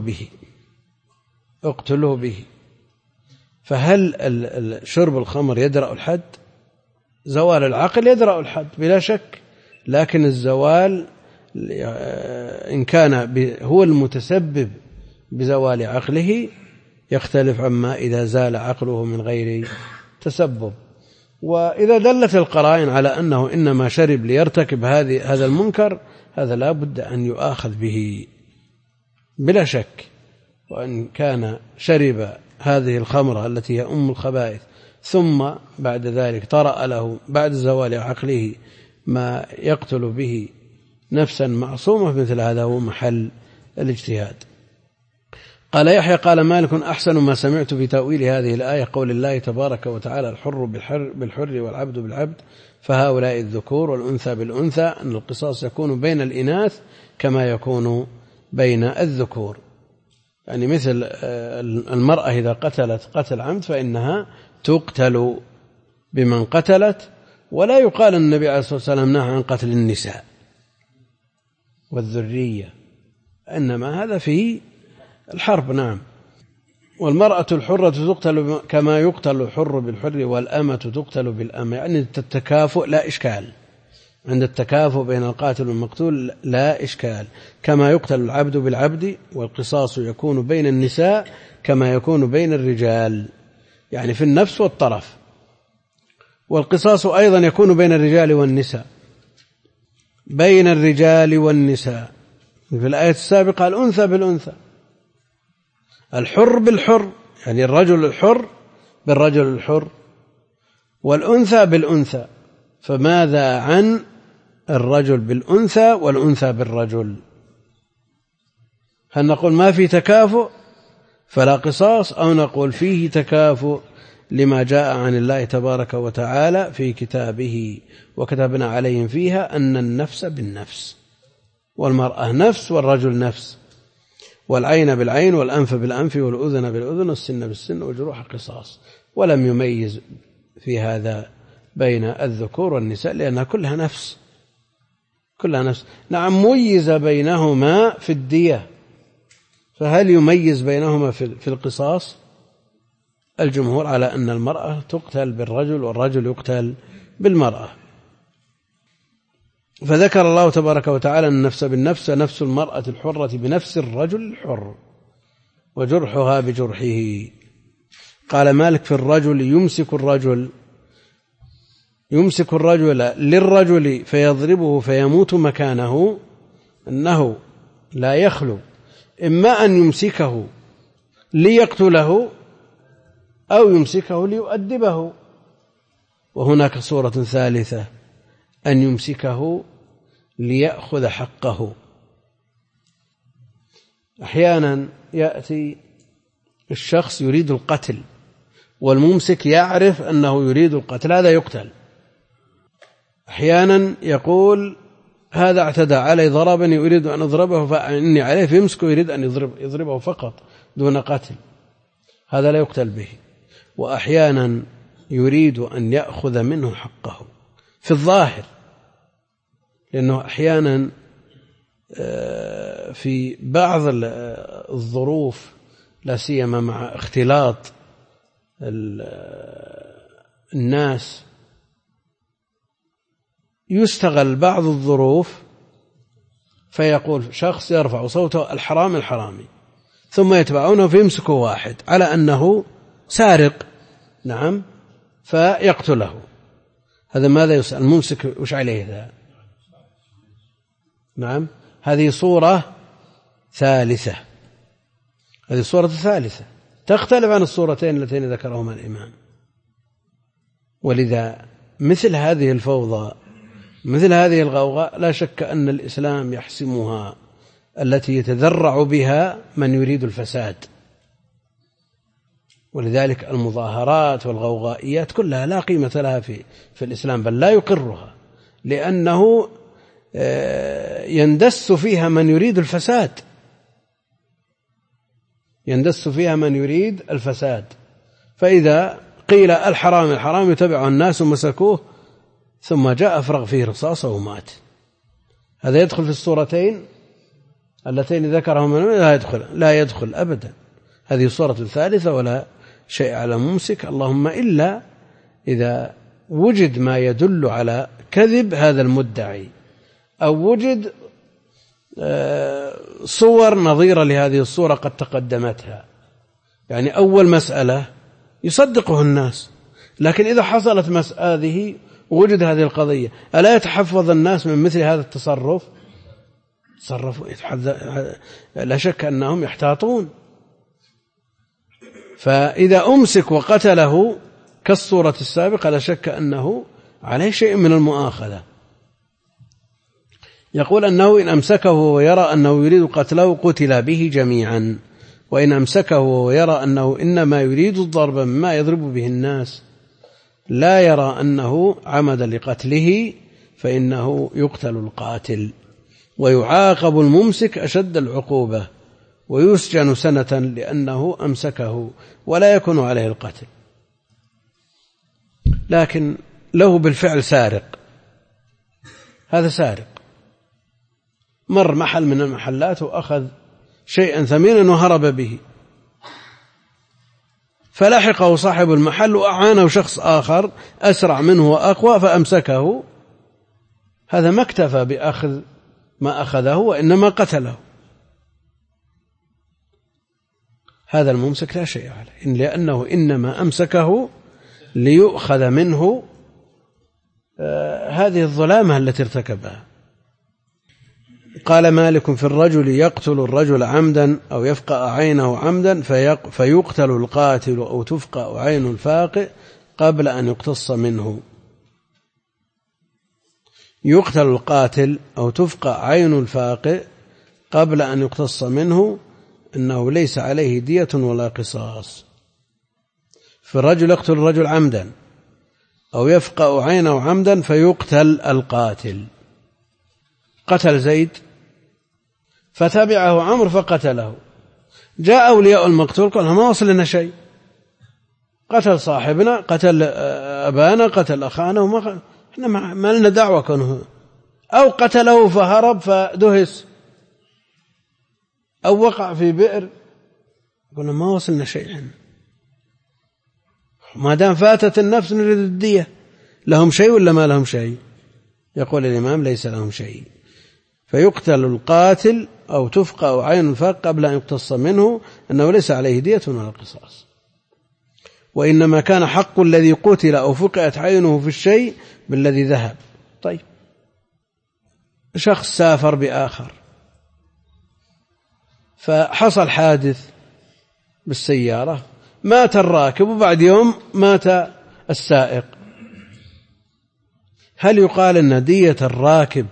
Speaker 1: اقتله به. فهل شرب الخمر يدرأ الحد؟ زوال العقل يدرأ الحد بلا شك، لكن الزوال إن كان هو المتسبب بزوال عقله يختلف عما إذا زال عقله من غير تسبب. وإذا دلت القرائن على أنه إنما شرب ليرتكب هذا المنكر، هذا لا بد أن يؤاخذ به بلا شك. وأن كان شرب هذه الخمرة التي هي أم الخبائث ثم بعد ذلك طرأ له بعد زوال عقله ما يقتل به نفسا معصومة، مثل هذا هو محل الاجتهاد. قال يحيى قال مالك أحسن ما سمعت في تأويل هذه الآية قول الله تبارك وتعالى الحر بالحر والعبد بالعبد فهؤلاء الذكور والأنثى بالأنثى، أن القصاص يكون بين الإناث كما يكون بين الذكور. يعني مثل المرأة إذا قتلت قتل عمد فإنها تقتل بمن قتلت، ولا يقال النبي عليه الصلاة والسلام نهى عن قتل النساء والذرية، إنما هذا في الحرب. نعم. والمرأة الحرة تقتل كما يقتل الحر بالحر والأمة تقتل بالأمة، يعني التكافؤ لا إشكال، عند التكافؤ بين القاتل والمقتول لا إشكال. كما يقتل العبد بالعبد، والقصاص يكون بين النساء كما يكون بين الرجال، يعني في النفس والطرف. والقصاص أيضا يكون بين الرجال والنساء، بين الرجال والنساء. في الآية السابقة الأنثى بالأنثى، الحر بالحر، يعني الرجل الحر بالرجل الحر، والأنثى بالأنثى. فماذا عن الرجل بالأنثى والأنثى بالرجل؟ هل نقول ما في تكافؤ فلا قصاص، أو نقول فيه تكافؤ لما جاء عن الله تبارك وتعالى في كتابه وكتبنا عليهم فيها أن النفس بالنفس والمرأة نفس والرجل نفس، والعين بالعين والأنف بالأنف والأذن بالأذن والسن بالسن والجروح قصاص. ولم يميز في هذا بين الذكور والنساء لأنها كلها نفس، كلها نفس. نعم ميز بينهما في الدية، فهل يميز بينهما في القصاص؟ الجمهور على أن المرأة تقتل بالرجل والرجل يقتل بالمرأة. فذكر الله تبارك وتعالى النفس بالنفس، نفس المرأة الحرة بنفس الرجل الحر وجرحها بجرحه. قال مالك في الرجل يمسك الرجل للرجل فيضربه فيموت مكانه، أنه لا يخلو إما أن يمسكه ليقتله أو يمسكه ليؤدبه. وهناك صورة ثالثة أن يمسكه ليأخذ حقه. أحيانا يأتي الشخص يريد القتل والممسك يعرف أنه يريد القتل، هذا يقتل. أحيانا يقول هذا اعتدى علي ضربني أريد أن أضربه فإني عليه، فيمسكه يريد أن يضربه فقط دون قتل، هذا لا يقتل به. وأحيانا يريد أن يأخذ منه حقه في الظاهر، لأنه أحيانا في بعض الظروف لا سيما مع اختلاط الناس يستغل بعض الظروف، فيقول شخص يرفع صوته الحرامي، ثم يتبعونه فيمسكوا واحد على أنه سارق، نعم، فيقتله. هذا ماذا يسأل الممسك وش عليه ذا؟ نعم، هذه صورة ثالثة، هذه الصورة الثالثة تختلف عن الصورتين اللتين ذكرهما الإمام. ولذا مثل هذه الفوضى، مثل هذه الغوغاء، لا شك أن الإسلام يحسمها، التي يتذرع بها من يريد الفساد. ولذلك المظاهرات والغوغائيات كلها لا قيمة لها في الإسلام، بل لا يقرها، لأنه يندس فيها من يريد الفساد، يندس فيها من يريد الفساد. فإذا قيل الحرام يتبعه الناس ومسكوه، ثم جاء أفرغ فيه رصاصة ومات، هذا يدخل في الصورتين اللتين ذكرهما؟ لا يدخل أبدا. هذه صورة ثالثة ولا شيء على ممسك، اللهم إلا إذا وجد ما يدل على كذب هذا المدعي، أو وجد صور نظيرة لهذه الصورة قد تقدمتها. يعني أول مسألة يصدقه الناس، لكن إذا حصلت مسألة وجد هذه القضية، ألا يتحفظ الناس من مثل هذا التصرف؟ لا شك أنهم يحتاطون. فإذا أمسك وقتله كالصورة السابقة لا شك أنه عليه شيء من المؤاخذة. يقول أنه إن أمسكه ويرى أنه يريد قتله قتل به جميعا، وإن أمسكه ويرى أنه إنما يريد الضرب مما يضرب به الناس لا يرى أنه عمد لقتله فإنه يقتل القاتل، ويعاقب الممسك أشد العقوبة، ويسجن سنة لأنه أمسكه ولا يكون عليه القتل. لكن له بالفعل سارق، هذا سارق، مر محل من المحلات وأخذ شيئا ثمينا وهرب به، فلحقه صاحب المحل وأعانه شخص آخر أسرع منه وأقوى فأمسكه، هذا ما اكتفى بأخذ ما أخذه وإنما قتله. هذا الممسك لا شيء عليه، لأنه إنما أمسكه ليؤخذ منه هذه الظلامة التي ارتكبها. قال مالك في الرجل يقتل الرجل عمدا أو يفقأ عينه عمدا فيقتل القاتل أو تفقأ عين الفاقئ قبل أن يقتص منه. يقتل القاتل أو تفقأ عين الفاقئ قبل أن يقتص منه، إنه ليس عليه دية ولا قصاص. فالرجل يقتل الرجل عمدا أو يفقأ عينه عمدا فيقتل القاتل. قتل زيد فتبعه عمرو فقتله، جاء أولياء المقتول قال ما وصل لنا شيء، قتل صاحبنا، قتل أبانا، قتل أخانا، وما احنا ما لنا دعوة كونه، أو قتله فهرب فدهس أو وقع في بئر، قلنا ما وصلنا شيء، ما دام فاتت النفس نريد الدية. لهم شيء ولا ما لهم شيء؟ يقول الإمام ليس لهم شيء. فيقتل القاتل أو تفقأ عين الفاق قبل أن يقتص منه، أنه ليس عليه دية ولا قصاص. وإنما كان حق الذي قتل أو فقئت عينه في الشيء بالذي ذهب. طيب، شخص سافر بآخر فحصل حادث بالسيارة، مات الراكب وبعد يوم مات السائق، هل يقال أن دية الراكب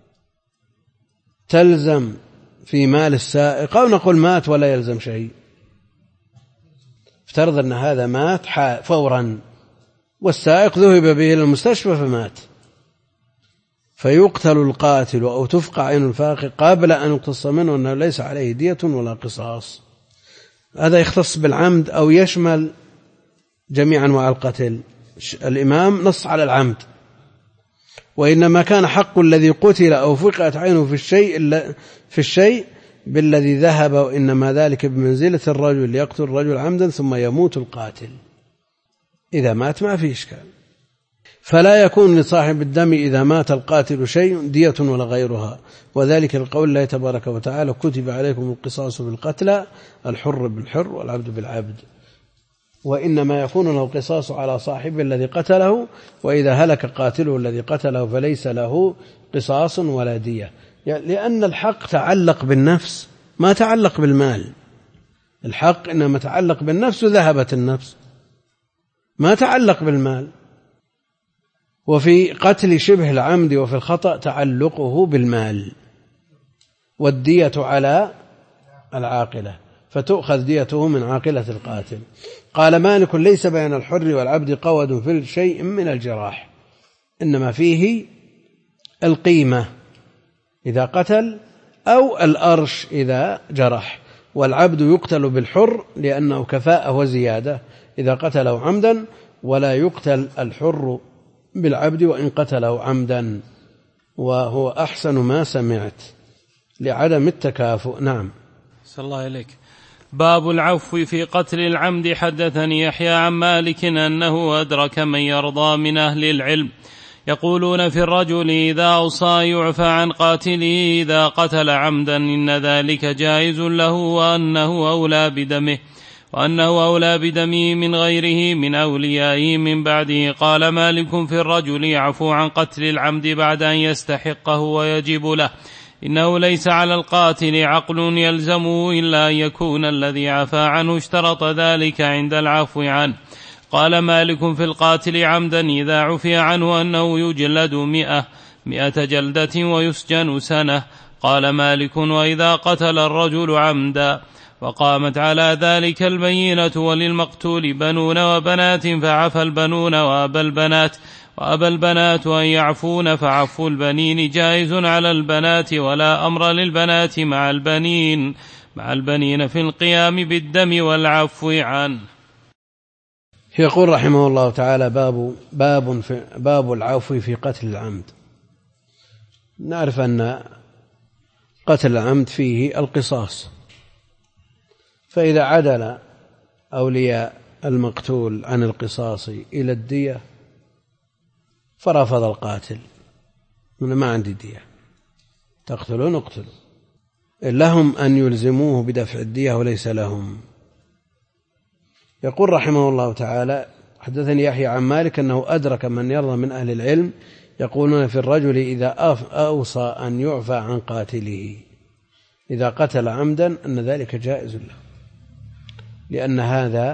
Speaker 1: تلزم في مال السائق، أو نقول مات ولا يلزم شيء؟ افترض أن هذا مات فورا والسائق ذهب به إلى المستشفى فمات، فيقتل القاتل أو تفقع عين الفاقد قبل أن يقتص منه، أنه ليس عليه دية ولا قصاص. هذا يختص بالعمد أو يشمل جميع أنواع القتل. الإمام نص على العمد. وإنما كان حق الذي قتل أو فقعت عينه في الشيء بالذي ذهب، وإنما ذلك بمنزلة الرجل يقتل الرجل عمدا ثم يموت القاتل. إذا مات ما في إشكال. فلا يكون لصاحب الدم إذا مات القاتل شيء دية ولا غيرها، وذلك القول الله تبارك وتعالى كتب عليكم القصاص بالقتلى الحر بالحر والعبد بالعبد. وإنما يكون له القصاص على صاحبه الذي قتله، وإذا هلك قاتله الذي قتله فليس له قصاص ولا دية، لأن الحق تعلق بالنفس ما تعلق بالمال. الحق إنما تعلق بالنفس وذهبت النفس، ما تعلق بالمال. وفي قتل شبه العمد وفي الخطأ تعلقه بالمال، والدية على العاقلة، فتؤخذ ديته من عاقلة القاتل. قال مالك ليس بين الحر والعبد قود في شيء من الجراح، إنما فيه القيمة إذا قتل أو الأرش إذا جرح. والعبد يقتل بالحر لأنه كفاءة وزيادة إذا قتله عمدا، ولا يقتل الحر بالعبد وإن قتله عمدا. وهو أحسن ما سمعت لعدم التكافؤ. نعم.
Speaker 2: صلى الله عليك. باب العفو في قتل العمد. حدثني يحيى عن مالك أنه أدرك من يرضى من أهل العلم يقولون في الرجل إذا أوصى يعفى عن قاتله إذا قتل عمدا إن ذلك جائز له وأنه أولى بدمه من غيره من أوليائه من بعده. قال مالك في الرجل يعفو عن قتل العمد بعد أن يستحقه ويجب له إنه ليس على القاتل عقل يلزمه إلا أن يكون الذي عفى عنه اشترط ذلك عند العفو عنه. قال مالك في القاتل عمدا إذا عفي عنه أنه يجلد 100 جلدة ويسجن سنة. قال مالك وإذا قتل الرجل عمدا وقامت على ذلك البينة وللمقتول بنون وبنات فعفى البنون وأبى البنات أن يعفون فعفو البنين جائز على البنات ولا أمر للبنات مع البنين في القيام بالدم والعفو عنه.
Speaker 1: يقول رحمه الله تعالى باب العفو في قتل العمد. نعرف أن قتل العمد فيه القصاص، فإذا عدل أولياء المقتول عن القصاص إلى الدية فرفض القاتل ما عندي دية، تقتلون اقتلوا، لهم أن يلزموه بدفع الدية وليس لهم. يقول رحمه الله تعالى حدثني يحيى عن مالك أنه أدرك من يرضى من أهل العلم يقولون في الرجل إذا أوصى أن يعفى عن قاتله إذا قتل عمدا أن ذلك جائز له، لأن هذا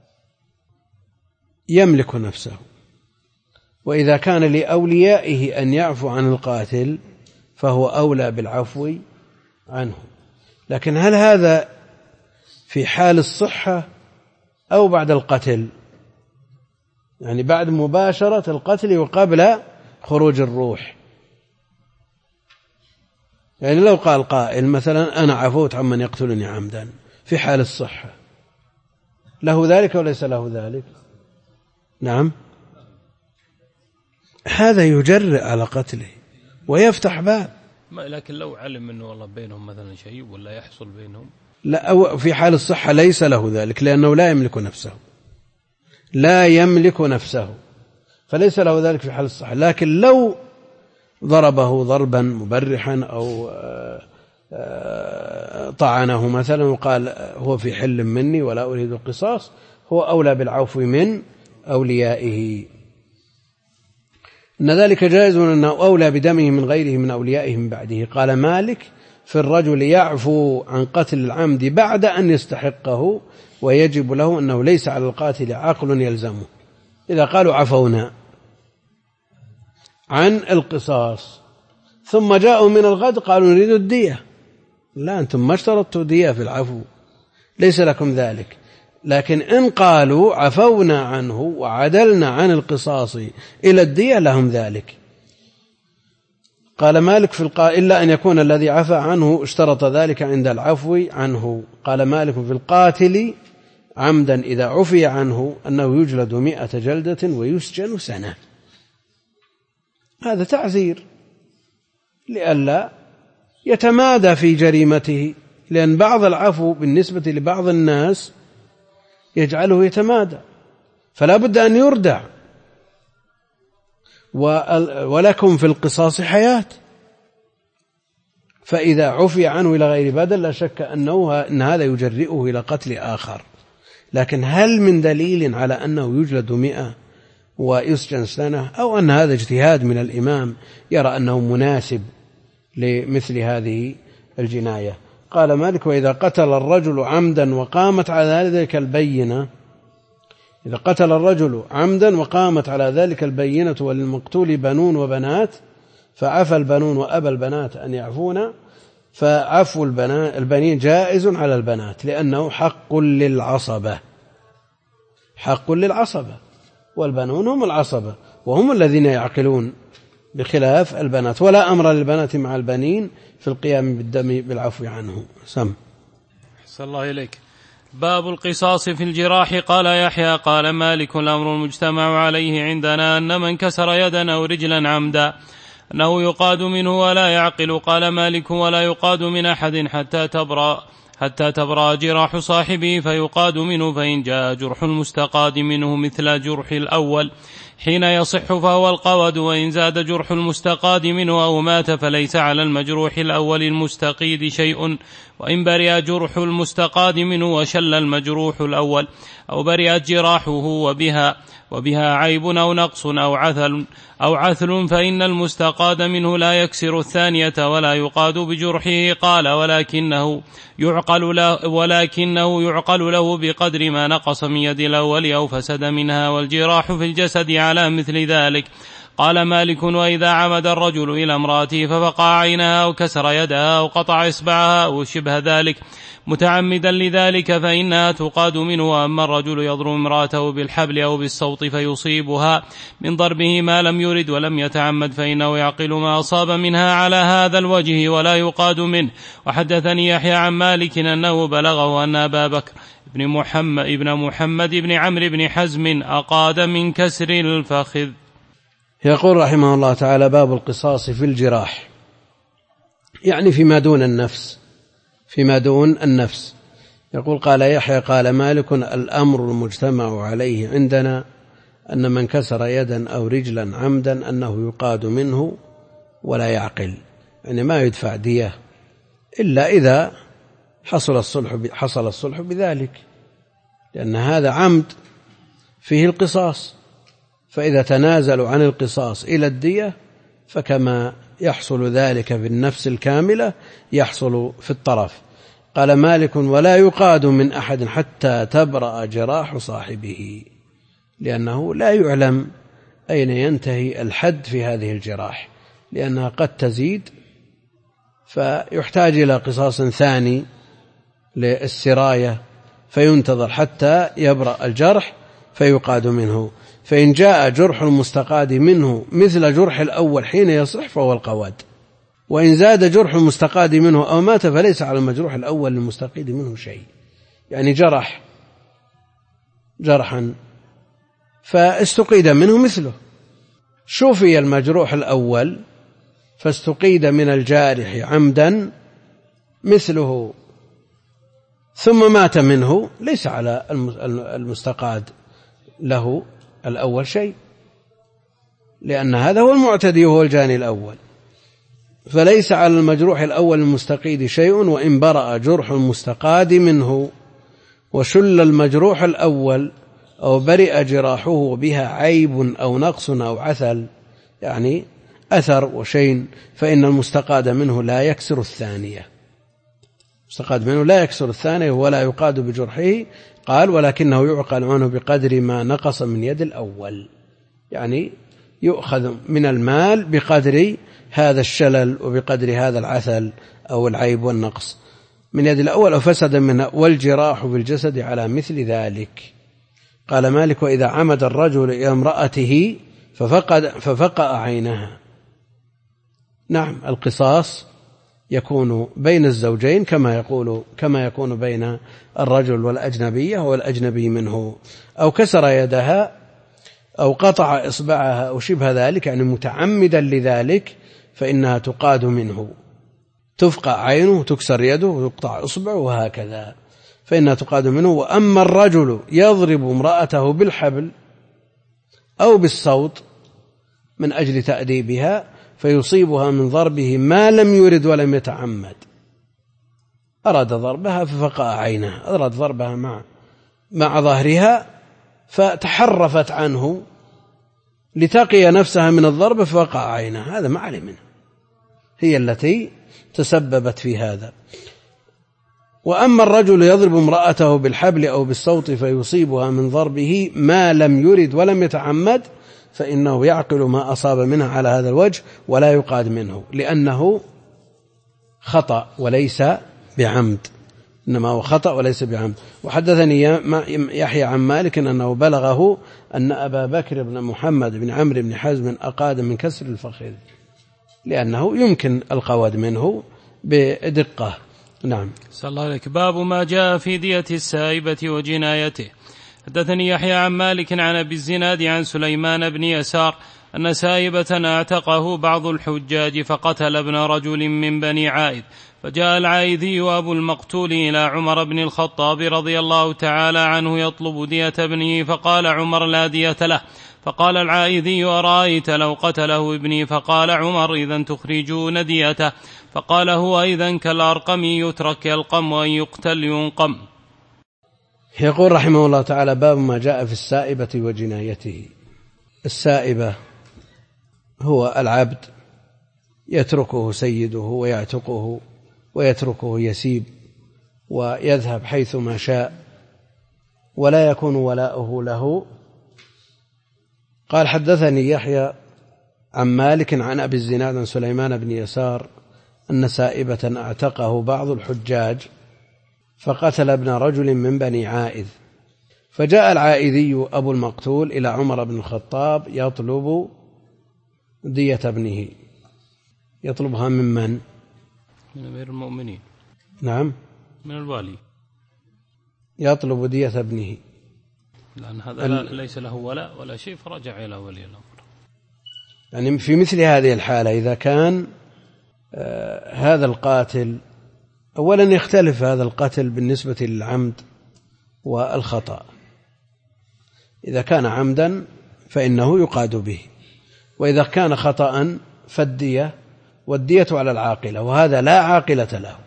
Speaker 1: يملك نفسه، وإذا كان لأوليائه أن يعفو عن القاتل فهو أولى بالعفو عنه. لكن هل هذا في حال الصحة أو بعد القتل؟ يعني بعد مباشرة القتل وقبل خروج الروح. يعني لو قال قائل مثلا أنا عفوت عمن يقتلني عمدا في حال الصحة، له ذلك وليس له ذلك؟ نعم، هذا يجرئ على قتله ويفتح باب.
Speaker 2: لكن لو علم أنه والله بينهم مثلا شيء ولا يحصل بينهم،
Speaker 1: لا، في حال الصحة ليس له ذلك لأنه لا يملك نفسه فليس له ذلك في حال الصحة. لكن لو ضربه ضربا مبرحا أو طعنه مثلا وقال هو في حل مني ولا أريد القصاص، هو أولى بالعفو من أوليائه، إن ذلك جائز أنه أولى بدمه من غيره من أوليائه من بعده. قال مالك في الرجل يعفو عن قتل العمد بعد أن يستحقه ويجب له أنه ليس على القاتل عقل يلزمه. إذا قالوا عفونا عن القصاص ثم جاءوا من الغد قالوا نريد الدية، لا، أنتم ما اشترطتوا دية في العفو، ليس لكم ذلك. لكن إن قالوا عفونا عنه وعدلنا عن القصاص إلى الدية لهم ذلك. قال مالك في القائل إلا أن يكون الذي عفى عنه اشترط ذلك عند العفو عنه. قال مالك في القاتل عمدا إذا عفي عنه أنه يجلد 100 جلدة ويسجن سنة. هذا تعزير لئلا يتمادى في جريمته، لأن بعض العفو بالنسبة لبعض الناس يجعله يتمادى، فلا بد أن يردع. ولكم في القصاص حياة، فإذا عفي عنه إلى غير بدل لا شك أن هذا يجرئه إلى قتل آخر. لكن هل من دليل على أنه يجلد 100 ويسجن سنة، أو أن هذا اجتهاد من الإمام يرى أنه مناسب لمثل هذه الجناية؟ قال مالك وإذا قتل الرجل عمدا وقامت على ذلك البينة، إذا قتل الرجل عمدا وقامت على ذلك البينة وللمقتول بنون وبنات فعفى البنون وأبى البنات أن يعفون، فعفو البنين جائز على البنات لأنه حق للعصبة، والبنون هم العصبة وهم الذين يعقلون بخلاف البنات، ولا أمر للبنات مع البنين في القيام بالدم بالعفو عنه. سم.
Speaker 2: أحسن الله إليك. باب القصاص في الجراح. قال يحيى قال مالك الأمر المجتمع عليه عندنا أن من كسر يدا أو رجلا عمدا أنه يقاد منه ولا يعقل. قال مالك: ولا يقاد من أحد حتى تبرأ جراح صاحبه فيقاد منه، فإن جاء جرح المستقاد منه مثل جرح الأول حين يصح فهو القود، وإن زاد جرح المستقاد منه أو مات فليس على المجروح الأول المستقيد شيء، وإن برئ جرح المستقاد منه وشل المجروح الأول أو برئت جراحه وبها عيب أو نقص أو عثل فإن المستقاد منه لا يكسر الثانية ولا يقاد بجرحه. قال: ولكنه يعقل له بقدر ما نقص من يد الأول أو فسد منها، والجراح في الجسد على مثل ذلك. قال مالك: وإذا عمد الرجل إلى امرأته ففقع عينها أو كسر يدها أو قطع إصبعها أو شبه ذلك متعمدا لذلك فإنها تقاد منه. وأما الرجل يضرب امرأته بالحبل أو بالصوت فيصيبها من ضربه ما لم يرد ولم يتعمد فإنه يعقل ما أصاب منها على هذا الوجه ولا يقاد منه. وحدثني يحيى عن مالك أنه بلغه أن أبا بكر ابن محمد بن عمرو بن حزم أقاد من كسر الفخذ.
Speaker 1: يقول رحمه الله تعالى: باب القصاص في الجراح، يعني فيما دون النفس. يقول: قال يحيى قال مالك: الأمر المجتمع عليه عندنا أن من كسر يدا أو رجلا عمدا أنه يقاد منه ولا يعقل، يعني ما يدفع دية إلا إذا حصل الصلح بذلك، لأن هذا عمد فيه القصاص، فإذا تنازلوا عن القصاص إلى الدية فكما يحصل ذلك في النفس الكاملة يحصل في الطرف. قال مالك: ولا يقاد من أحد حتى تبرأ جراح صاحبه، لأنه لا يعلم أين ينتهي الحد في هذه الجراح، لأنها قد تزيد فيحتاج إلى قصاص ثاني للسراية، فينتظر حتى يبرأ الجرح فيقاد منه. فإن جاء جرح المستقاد منه مثل جرح الأول حين يصح فهو القود، وإن زاد جرح المستقاد منه أو مات فليس على المجروح الأول المستقيد منه شيء. يعني جرحا فاستقيد منه مثله، شوفي المجروح الأول فاستقيد من الجارح عمدا مثله ثم مات منه، ليس على المستقاد له الأول شيء، لأن هذا هو المعتدي وهو الجاني الأول، فليس على المجروح الأول المستقيد شيء. وإن برأ جرح المستقاد منه وشل المجروح الأول أو برئ جراحه بها عيب أو نقص أو عثل، يعني أثر وشين، فإن المستقاد منه لا يكسر الثانية، المستقاد منه لا يكسر الثانية ولا يقاد بجرحه. قال: ولكنه يعقل عنه بقدر ما نقص من يد الأول، يعني يؤخذ من المال بقدر هذا الشلل وبقدر هذا العثل أو العيب والنقص من يد الأول أو فسد منها، والجراح بالجسد على مثل ذلك. قال مالك: وإذا عمد الرجل إلى امرأته ففقأ عينها. نعم، القصاص يكون بين الزوجين كما يكون بين الرجل والأجنبية والأجنبي منه، أو كسر يدها أو قطع إصبعها أو شبه ذلك، يعني متعمدا لذلك، فإنها تقاد منه، تفقع عينه تكسر يده ويقطع إصبعه وهكذا، فإنها تقاد منه. وأما الرجل يضرب امرأته بالحبل أو بالصوت من أجل تأديبها فيصيبها من ضربه ما لم يرد ولم يتعمد، أراد ضربها ففقأ عينها، أراد ضربها مع ظهرها فتحرفت عنه لتقي نفسها من الضرب ففقأ عينها، هذا ما علم منه، هي التي تسببت في هذا. وأما الرجل يضرب امرأته بالحبل أو بالصوت فيصيبها من ضربه ما لم يرد ولم يتعمد فإنه يعقل ما أصاب منها على هذا الوجه ولا يقاد منه، لأنه خطأ وليس بعمد، إنما هو خطأ وليس بعمد. وحدثني يحيى عن مالك أنه بلغه أن أبا بكر بن محمد بن عمرو بن حزم أقاد من كسر الفخذ، لأنه يمكن القود منه بدقة. نعم.
Speaker 2: صلى الله عليك. باب ما جاء في دية السائبة وجنايته. حدثني يحيى عن مالك عن أبي الزناد عن سليمان بن يسار أن سائبة اعتقه بعض الحجاج فقتل ابن رجل من بني عائذ، فجاء العائذي أبو المقتول إلى عمر بن الخطاب رضي الله تعالى عنه يطلب دية ابنه، فقال عمر لا دية له. فقال العائذي أرأيت لو قتله ابني؟ فقال عمر إذن تخرجون ديته. فقال هو إذن كالأرقم يترك يلقم وأن يقتل ينقم.
Speaker 1: يقول رحمه الله تعالى: باب ما جاء في السائبة وجنايته. السائبة هو العبد يتركه سيده ويعتقه ويتركه يسيب ويذهب حيث ما شاء ولا يكون ولاؤه له. قال: حدثني يحيى عن مالك عن أبي الزناد عن سليمان بن يسار أن سائبة اعتقه بعض الحجاج فقتل ابن رجل من بني عائذ، فجاء العائذي أبو المقتول إلى عمر بن الخطاب يطلب دية ابنه. يطلبها من من؟
Speaker 2: من أمير المؤمنين.
Speaker 1: نعم،
Speaker 2: من الوالي.
Speaker 1: يطلب دية ابنه
Speaker 2: لأن هذا ليس له ولا شيء، فرجع إلى ولي الأمر.
Speaker 1: يعني في مثل هذه الحالة إذا كان هذا القاتل، أولا يختلف هذا القتل بالنسبة للعمد والخطأ. إذا كان عمدا فإنه يقاد به، وإذا كان خطأ فالدية، والدية على العاقلة، وهذا لا عاقلة له،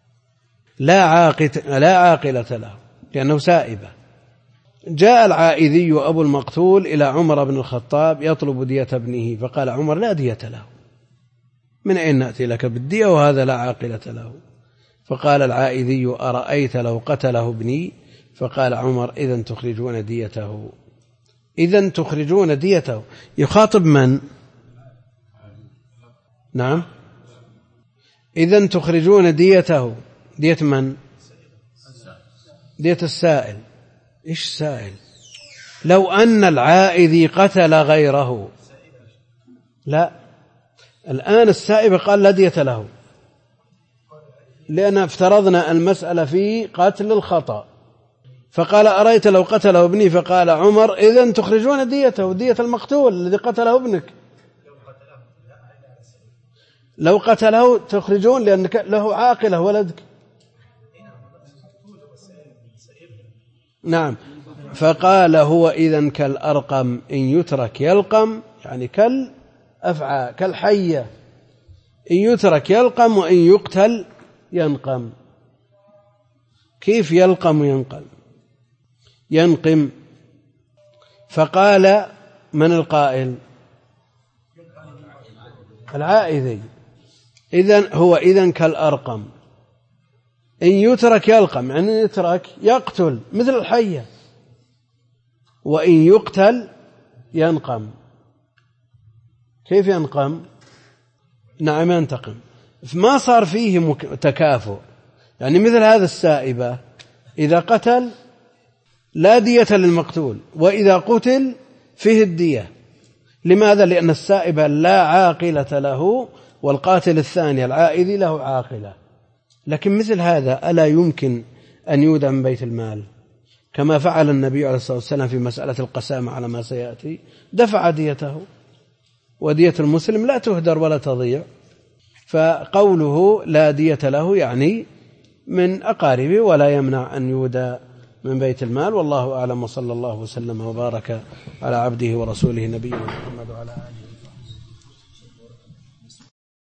Speaker 1: لا عاقلة له لأنه سائبة. جاء العائذي أبو المقتول إلى عمر بن الخطاب يطلب دية ابنه، فقال عمر لا دية له، من أين نأتي لك بالدية وهذا لا عاقلة له؟ فقال العائذي أرأيت لو قتله ابني؟ فقال عمر إذن تخرجون ديته. إذن تخرجون ديته يخاطب من؟ نعم، إذن تخرجون ديته. دية من؟ دية السائل. إيش سائل؟ لو أن العائذي قتل غيره. لا، الآن السائب قال لا دية له، لأن افترضنا المسألة في قتل الخطأ، فقال أرأيت لو قتله ابني؟ فقال عمر إذن تخرجون ديته، دية المقتول الذي قتله ابنك. لو قتله تخرجون لأنك له عاقلة ولدك. نعم. فقال هو إذن كالأرقم إن يترك يلقم، يعني كالأفعى كالحية، إن يترك يلقم وإن يقتل ينقم. كيف يلقم وينقم؟ ينقم. فقال من القائل؟ العائذي. إذن هو إذن كالأرقم إن يترك يلقم، يعني يترك يقتل مثل الحية، وإن يقتل ينقم. كيف ينقم؟ نعم ينتقم. ما صار فيه تكافؤ، يعني مثل هذا السائبة إذا قتل لا دية للمقتول، وإذا قتل فيه الدية. لماذا؟ لأن السائبة لا عاقلة له، والقاتل الثاني العائذي له عاقلة. لكن مثل هذا ألا يمكن أن يودع من بيت المال كما فعل النبي عليه الصلاة والسلام في مسألة القسامة على ما سيأتي؟ دفع ديته، ودية المسلم لا تهدر ولا تضيع. فقوله لا دية له يعني من أقاربه، ولا يمنع أن يودع من بيت المال. والله أعلم، وصلى الله وسلم وبارك على عبده ورسوله نبينا محمد وعلى آله.